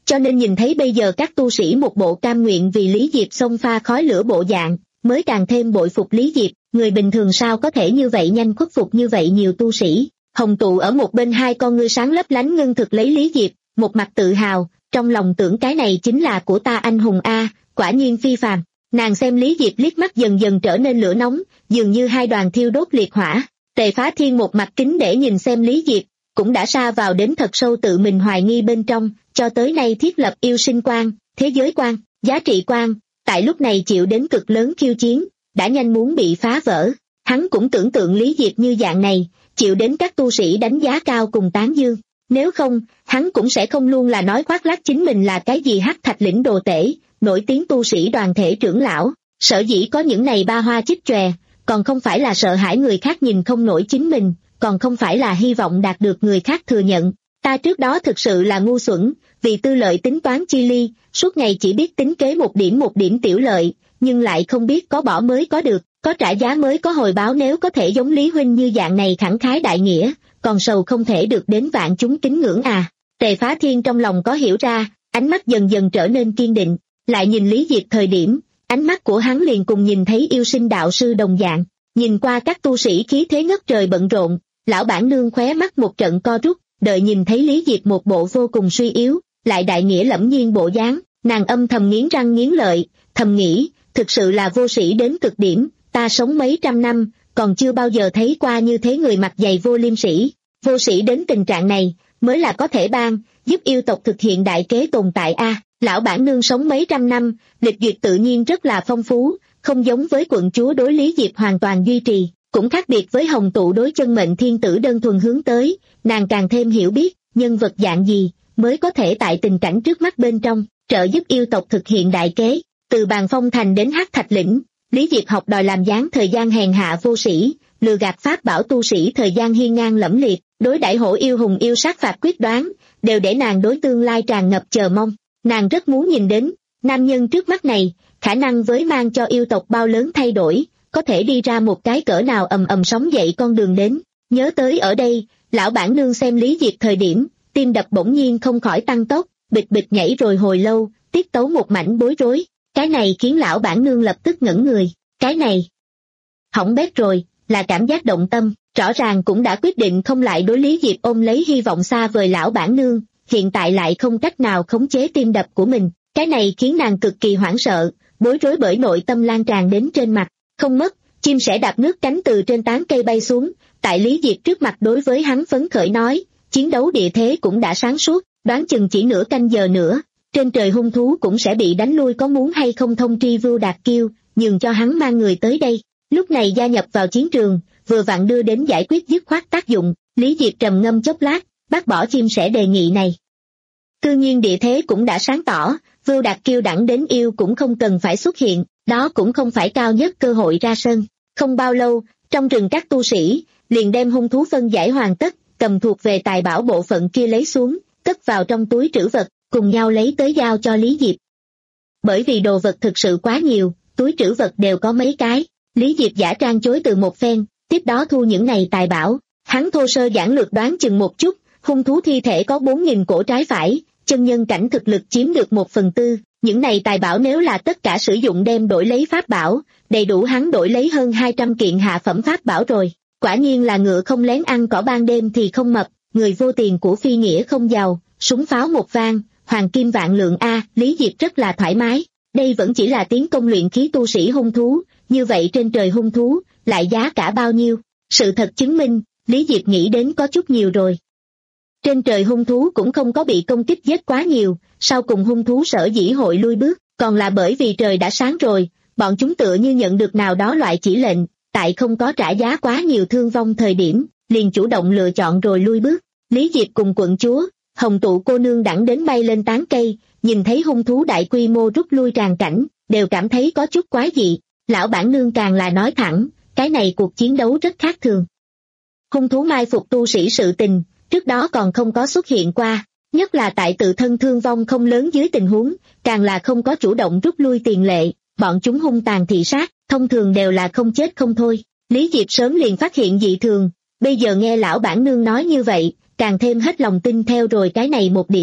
cho nên nhìn thấy bây giờ các tu sĩ một bộ cam nguyện vì Lý Diệp xông pha khói lửa bộ dạng, mới càng thêm bội phục Lý Diệp, người bình thường sao có thể như vậy nhanh khuất phục như vậy nhiều tu sĩ. Hồng Tụ ở một bên hai con ngươi sáng lấp lánh ngưng thực lấy Lý Diệp, một mặt tự hào, trong lòng tưởng cái này chính là của ta anh hùng a, quả nhiên phi phàm. Nàng xem Lý Diệp liếc mắt dần dần trở nên lửa nóng, dường như hai đoàn thiêu đốt liệt hỏa. Tề Phá Thiên một mặt kính để nhìn xem Lý Diệp, cũng đã sa vào đến thật sâu tự mình hoài nghi bên trong, cho tới nay thiết lập yêu sinh quan, thế giới quan, giá trị quan, tại lúc này chịu đến cực lớn khiêu chiến, đã nhanh muốn bị phá vỡ. Hắn cũng tưởng tượng Lý Diệp như dạng này, chịu đến các tu sĩ đánh giá cao cùng tán dương. Nếu không, hắn cũng sẽ không luôn là nói khoác lác chính mình là cái gì Hắc Thạch lĩnh đồ tể, nổi tiếng tu sĩ đoàn thể trưởng lão. Sở dĩ có những này ba hoa chích chòe, còn không phải là sợ hãi người khác nhìn không nổi chính mình, còn không phải là hy vọng đạt được người khác thừa nhận. Ta trước đó thực sự là ngu xuẩn, vì tư lợi tính toán chi ly, suốt ngày chỉ biết tính kế một điểm một điểm tiểu lợi, nhưng lại không biết có bỏ mới có được, có trả giá mới có hồi báo. Nếu có thể giống Lý Huynh như dạng này khẳng khái đại nghĩa, còn sầu không thể được đến vạn chúng kính ngưỡng à. Tề Phá Thiên trong lòng có hiểu ra, ánh mắt dần dần trở nên kiên định, lại nhìn Lý Diệp thời điểm, ánh mắt của hắn liền cùng nhìn thấy yêu sinh đạo sư đồng dạng, nhìn qua các tu sĩ khí thế ngất trời bận rộn, lão bản nương khóe mắt một trận co rút, đợi nhìn thấy Lý Diệp một bộ vô cùng suy yếu, lại đại nghĩa lẫm nhiên bộ dáng, nàng âm thầm nghiến răng nghiến lợi, thầm nghĩ, thực sự là vô sĩ đến cực điểm, ta sống mấy trăm năm, còn chưa bao giờ thấy qua như thế người mặt dày vô liêm sỉ, vô sĩ đến tình trạng này, mới là có thể ban, giúp yêu tộc thực hiện đại kế tồn tại a. Lão bản nương sống mấy trăm năm, lịch duyệt tự nhiên rất là phong phú, không giống với quận chúa đối Lý Diệp hoàn toàn duy trì, cũng khác biệt với Hồng Tụ đối chân mệnh thiên tử đơn thuần hướng tới, nàng càng thêm hiểu biết, nhân vật dạng gì, mới có thể tại tình cảnh trước mắt bên trong, trợ giúp yêu tộc thực hiện đại kế. Từ Bàn Phong Thành đến Hắc Thạch lĩnh, Lý Diệp học đòi làm dáng thời gian hèn hạ vô sĩ, lừa gạt pháp bảo tu sĩ thời gian hiên ngang lẫm liệt, đối đãi hổ yêu hùng yêu sát phạt quyết đoán, đều để nàng đối tương lai tràn ngập chờ mong. Nàng rất muốn nhìn đến, nam nhân trước mắt này, khả năng với mang cho yêu tộc bao lớn thay đổi, có thể đi ra một cái cỡ nào ầm ầm sóng dậy con đường đến. Nhớ tới ở đây, lão bản nương xem Lý Diệp thời điểm, tim đập bỗng nhiên không khỏi tăng tốc, bịch bịch nhảy rồi hồi lâu, tiết tấu một mảnh bối rối. Cái này khiến lão bản nương lập tức ngẩn người, cái này hỏng bét rồi, là cảm giác động tâm, rõ ràng cũng đã quyết định không lại đối Lý Diệp ôm lấy hy vọng xa vời lão bản nương, hiện tại lại không cách nào khống chế tim đập của mình, cái này khiến nàng cực kỳ hoảng sợ, bối rối bởi nội tâm lan tràn đến trên mặt. Không mất, chim sẻ đạp nước cánh từ trên tán cây bay xuống, tại Lý Diệp trước mặt đối với hắn phấn khởi nói, chiến đấu địa thế cũng đã sáng suốt, đoán chừng chỉ nửa canh giờ nữa, trên trời hung thú cũng sẽ bị đánh lui, có muốn hay không thông tri Vưu Đạt Kiêu, nhường cho hắn mang người tới đây. Lúc này gia nhập vào chiến trường, vừa vặn đưa đến giải quyết dứt khoát tác dụng. Lý Diệp trầm ngâm chốc lát, bác bỏ chim sẻ đề nghị này. Cư nhiên địa thế cũng đã sáng tỏ, Vưu Đạt Kiêu đẳng đến yêu cũng không cần phải xuất hiện, đó cũng không phải cao nhất cơ hội ra sân. Không bao lâu, trong rừng các tu sĩ, liền đem hung thú phân giải hoàn tất, cầm thuộc về tài bảo bộ phận kia lấy xuống, cất vào trong túi trữ vật, cùng nhau lấy tới giao cho Lý Diệp. Bởi vì đồ vật thực sự quá nhiều, túi trữ vật đều có mấy cái, Lý Diệp giả trang chối từ một phen, tiếp đó thu những này tài bảo. Hắn thô sơ giản lược đoán chừng một chút, hung thú thi thể có bốn nghìn cổ trái phải, chân nhân cảnh thực lực chiếm được một phần tư, những này tài bảo nếu là tất cả sử dụng đem đổi lấy pháp bảo, đầy đủ hắn đổi lấy hơn hai trăm kiện hạ phẩm pháp bảo rồi. Quả nhiên là ngựa không lén ăn cỏ ban đêm thì không mập, người vô tiền của phi nghĩa không giàu, súng pháo một vang, hoàng kim vạn lượng a. Lý Diệp rất là thoải mái, đây vẫn chỉ là tiến công luyện khí tu sĩ hung thú, như vậy trên trời hung thú, lại giá cả bao nhiêu? Sự thật chứng minh, Lý Diệp nghĩ đến có chút nhiều rồi. Trên trời hung thú cũng không có bị công kích giết quá nhiều, sau cùng hung thú sở dĩ hội lui bước, còn là bởi vì trời đã sáng rồi, bọn chúng tựa như nhận được nào đó loại chỉ lệnh, tại không có trả giá quá nhiều thương vong thời điểm, liền chủ động lựa chọn rồi lui bước. Lý Diệp cùng quận chúa, Hồng Tụ cô nương đẳng đến bay lên tán cây, nhìn thấy hung thú đại quy mô rút lui tràn cảnh, đều cảm thấy có chút quái dị. Lão bản nương càng là nói thẳng, cái này cuộc chiến đấu rất khác thường. Hung thú mai phục tu sĩ sự tình, trước đó còn không có xuất hiện qua, nhất là tại tự thân thương vong không lớn dưới tình huống, càng là không có chủ động rút lui tiền lệ, bọn chúng hung tàn thị sát, thông thường đều là không chết không thôi. Lý Diệp sớm liền phát hiện dị thường, bây giờ nghe lão bản nương nói như vậy, càng thêm hết lòng tin theo rồi cái này một điểm.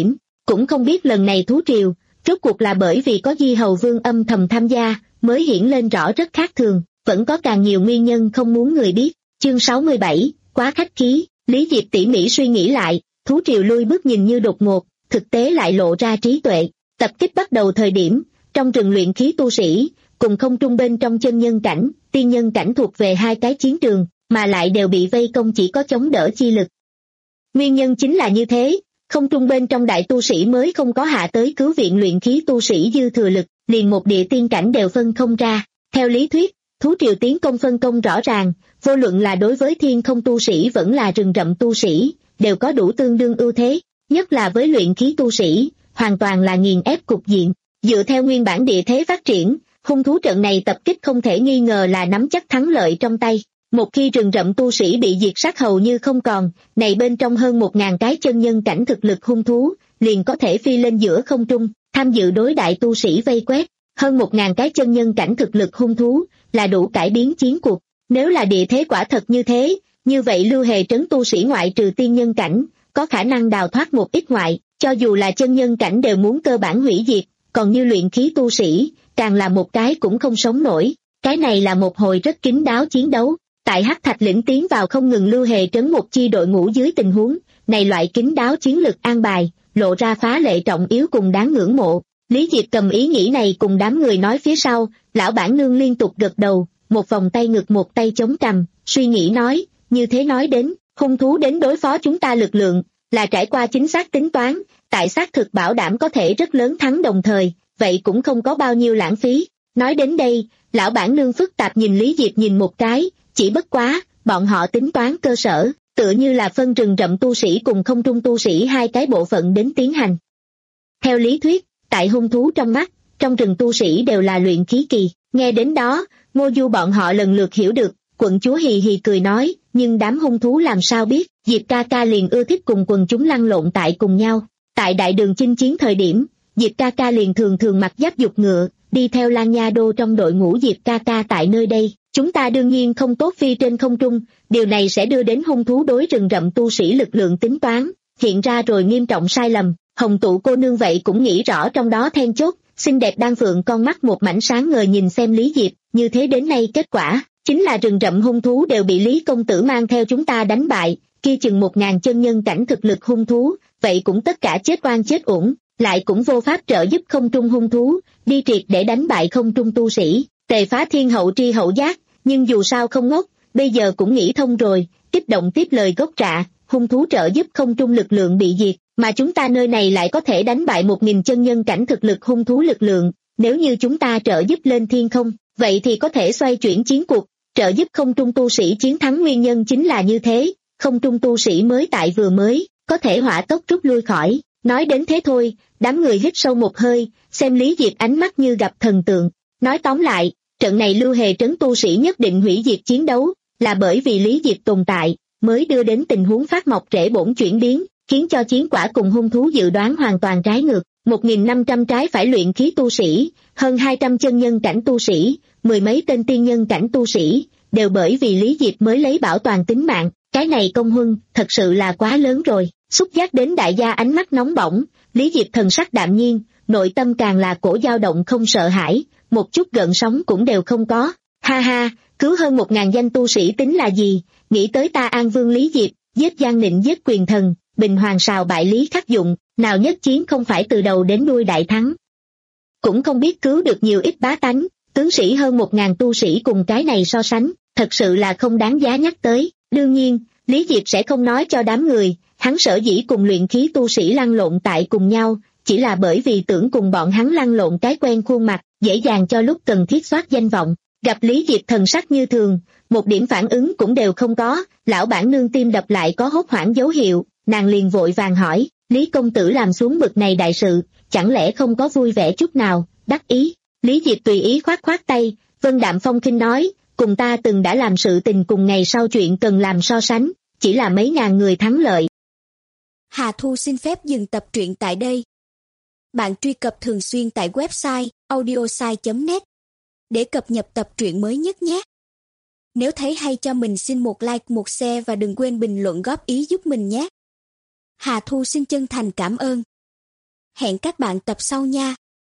Cũng không biết lần này thú triều, rốt cuộc là bởi vì có Di Hầu Vương âm thầm tham gia, mới hiển lên rõ rất khác thường, vẫn có càng nhiều nguyên nhân không muốn người biết. Chương sáu mươi bảy, quá khách khí. Lý Diệp tỉ mỉ suy nghĩ lại, thú triều lui bước nhìn như đột ngột, thực tế lại lộ ra trí tuệ. Tập kích bắt đầu thời điểm, trong rừng luyện khí tu sĩ, cùng không trung bên trong chân nhân cảnh, tiên nhân cảnh thuộc về hai cái chiến trường, mà lại đều bị vây công chỉ có chống đỡ chi lực. Nguyên nhân chính là như thế, không trung bên trong đại tu sĩ mới không có hạ tới cứu viện luyện khí tu sĩ dư thừa lực, liền một địa tiên cảnh đều phân không ra. Theo lý thuyết, thú triều tiến công phân công rõ ràng, vô luận là đối với thiên không tu sĩ vẫn là rừng rậm tu sĩ, đều có đủ tương đương ưu thế, nhất là với luyện khí tu sĩ, hoàn toàn là nghiền ép cục diện. Dựa theo nguyên bản địa thế phát triển, hung thú trận này tập kích không thể nghi ngờ là nắm chắc thắng lợi trong tay. Một khi rừng rậm tu sĩ bị diệt sát hầu như không còn, này bên trong hơn một ngàn cái chân nhân cảnh thực lực hung thú, liền có thể phi lên giữa không trung, tham dự đối đại tu sĩ vây quét. Hơn một ngàn cái chân nhân cảnh thực lực hung thú, là đủ cải biến chiến cuộc. Nếu là địa thế quả thật như thế, như vậy Lưu Hề trấn tu sĩ ngoại trừ tiên nhân cảnh, có khả năng đào thoát một ít ngoại, cho dù là chân nhân cảnh đều muốn cơ bản hủy diệt, còn như luyện khí tu sĩ, càng là một cái cũng không sống nổi. Cái này là một hồi rất kín đáo chiến đấu. Tại Hắc Thạch lĩnh tiến vào không ngừng Lưu Hề trấn một chi đội ngũ dưới tình huống, này loại kín đáo chiến lực an bài, lộ ra phá lệ trọng yếu cùng đáng ngưỡng mộ. Lý Diệp cầm ý nghĩ này cùng đám người nói phía sau, lão bản nương liên tục gật đầu, một vòng tay ngực một tay chống cằm, suy nghĩ nói, như thế nói đến, hung thú đến đối phó chúng ta lực lượng, là trải qua chính xác tính toán, tại xác thực bảo đảm có thể rất lớn thắng đồng thời, vậy cũng không có bao nhiêu lãng phí. Nói đến đây, lão bản nương phức tạp nhìn Lý Diệp nhìn một cái, chỉ bất quá, bọn họ tính toán cơ sở, tựa như là phân rừng rậm tu sĩ cùng không trung tu sĩ hai cái bộ phận đến tiến hành. Theo lý thuyết, tại hung thú trong mắt, trong rừng tu sĩ đều là luyện khí kỳ, nghe đến đó, Ngô Du bọn họ lần lượt hiểu được, quận chúa hì hì cười nói, nhưng đám hung thú làm sao biết, Diệp ca ca liền ưa thích cùng quần chúng lăn lộn tại cùng nhau. Tại đại đường chinh chiến thời điểm, Diệp ca ca liền thường thường mặc giáp dục ngựa, đi theo Lan Nha Đô trong đội ngũ Diệp ca ca tại nơi đây. Chúng ta đương nhiên không tốt phi trên không trung, điều này sẽ đưa đến hung thú đối rừng rậm tu sĩ lực lượng tính toán, hiện ra rồi nghiêm trọng sai lầm. Hồng Tụ cô nương vậy cũng nghĩ rõ trong đó then chốt, xinh đẹp đan phượng con mắt một mảnh sáng ngời nhìn xem Lý Diệp, như thế đến nay kết quả, chính là rừng rậm hung thú đều bị Lý công tử mang theo chúng ta đánh bại, kia chừng một ngàn chân nhân cảnh thực lực hung thú, vậy cũng tất cả chết oan chết uổng, lại cũng vô pháp trợ giúp không trung hung thú, đi triệt để đánh bại không trung tu sĩ. Tề Phá Thiên hậu tri hậu giác, nhưng dù sao không ngốc, bây giờ cũng nghĩ thông rồi, kích động tiếp lời gốc rạ, hung thú trợ giúp không trung lực lượng bị diệt, mà chúng ta nơi này lại có thể đánh bại một nghìn chân nhân cảnh thực lực hung thú lực lượng, nếu như chúng ta trợ giúp lên thiên không, vậy thì có thể xoay chuyển chiến cuộc, trợ giúp không trung tu sĩ chiến thắng nguyên nhân chính là như thế, không trung tu sĩ mới tại vừa mới, có thể hỏa tốc rút lui khỏi, nói đến thế thôi, đám người hít sâu một hơi, xem Lý Diệp ánh mắt như gặp thần tượng, nói tóm lại, trận này Lưu Hề trấn tu sĩ nhất định hủy diệt chiến đấu, là bởi vì Lý Diệp tồn tại, mới đưa đến tình huống phát mọc rễ bổn chuyển biến, khiến cho chiến quả cùng hung thú dự đoán hoàn toàn trái ngược. một nghìn năm trăm trái phải luyện khí tu sĩ, hơn hai trăm chân nhân cảnh tu sĩ, mười mấy tên tiên nhân cảnh tu sĩ, đều bởi vì Lý Diệp mới lấy bảo toàn tính mạng, cái này công huân, thật sự là quá lớn rồi. Xúc giác đến đại gia ánh mắt nóng bỏng, Lý Diệp thần sắc đạm nhiên, nội tâm càng là cổ dao động không sợ hãi, một chút gợn sóng cũng đều không có. Ha ha, cứu hơn một ngàn danh tu sĩ tính là gì, nghĩ tới ta An Vương Lý Diệp, giết Giang Nịnh giết quyền thần, bình hoàng sào bại Lý Khắc Dụng, nào nhất chiến không phải từ đầu đến đuôi đại thắng. Cũng không biết cứu được nhiều ít bá tánh, tướng sĩ hơn một ngàn tu sĩ cùng cái này so sánh, thật sự là không đáng giá nhắc tới. Đương nhiên, Lý Diệp sẽ không nói cho đám người, hắn sở dĩ cùng luyện khí tu sĩ lăn lộn tại cùng nhau, chỉ là bởi vì tưởng cùng bọn hắn lăn lộn cái quen khuôn mặt, dễ dàng cho lúc cần thiết soát danh vọng. Gặp Lý Diệp thần sắc như thường, một điểm phản ứng cũng đều không có, lão bản nương tim đập lại có hốt hoảng dấu hiệu, nàng liền vội vàng hỏi, Lý công tử làm xuống bực này đại sự, chẳng lẽ không có vui vẻ chút nào, đắc ý. Lý Diệp tùy ý khoát khoát tay, vân đạm phong khinh nói, cùng ta từng đã làm sự tình cùng ngày sau chuyện cần làm so sánh, chỉ là mấy ngàn người thắng lợi. Hà Thu xin phép dừng tập truyện tại đây. Bạn truy cập thường xuyên tại website audiosai chấm net để cập nhật tập truyện mới nhất nhé. Nếu thấy hay cho mình xin một like, một share và đừng quên bình luận góp ý giúp mình nhé. Hà Thu xin chân thành cảm ơn. Hẹn các bạn tập sau nha.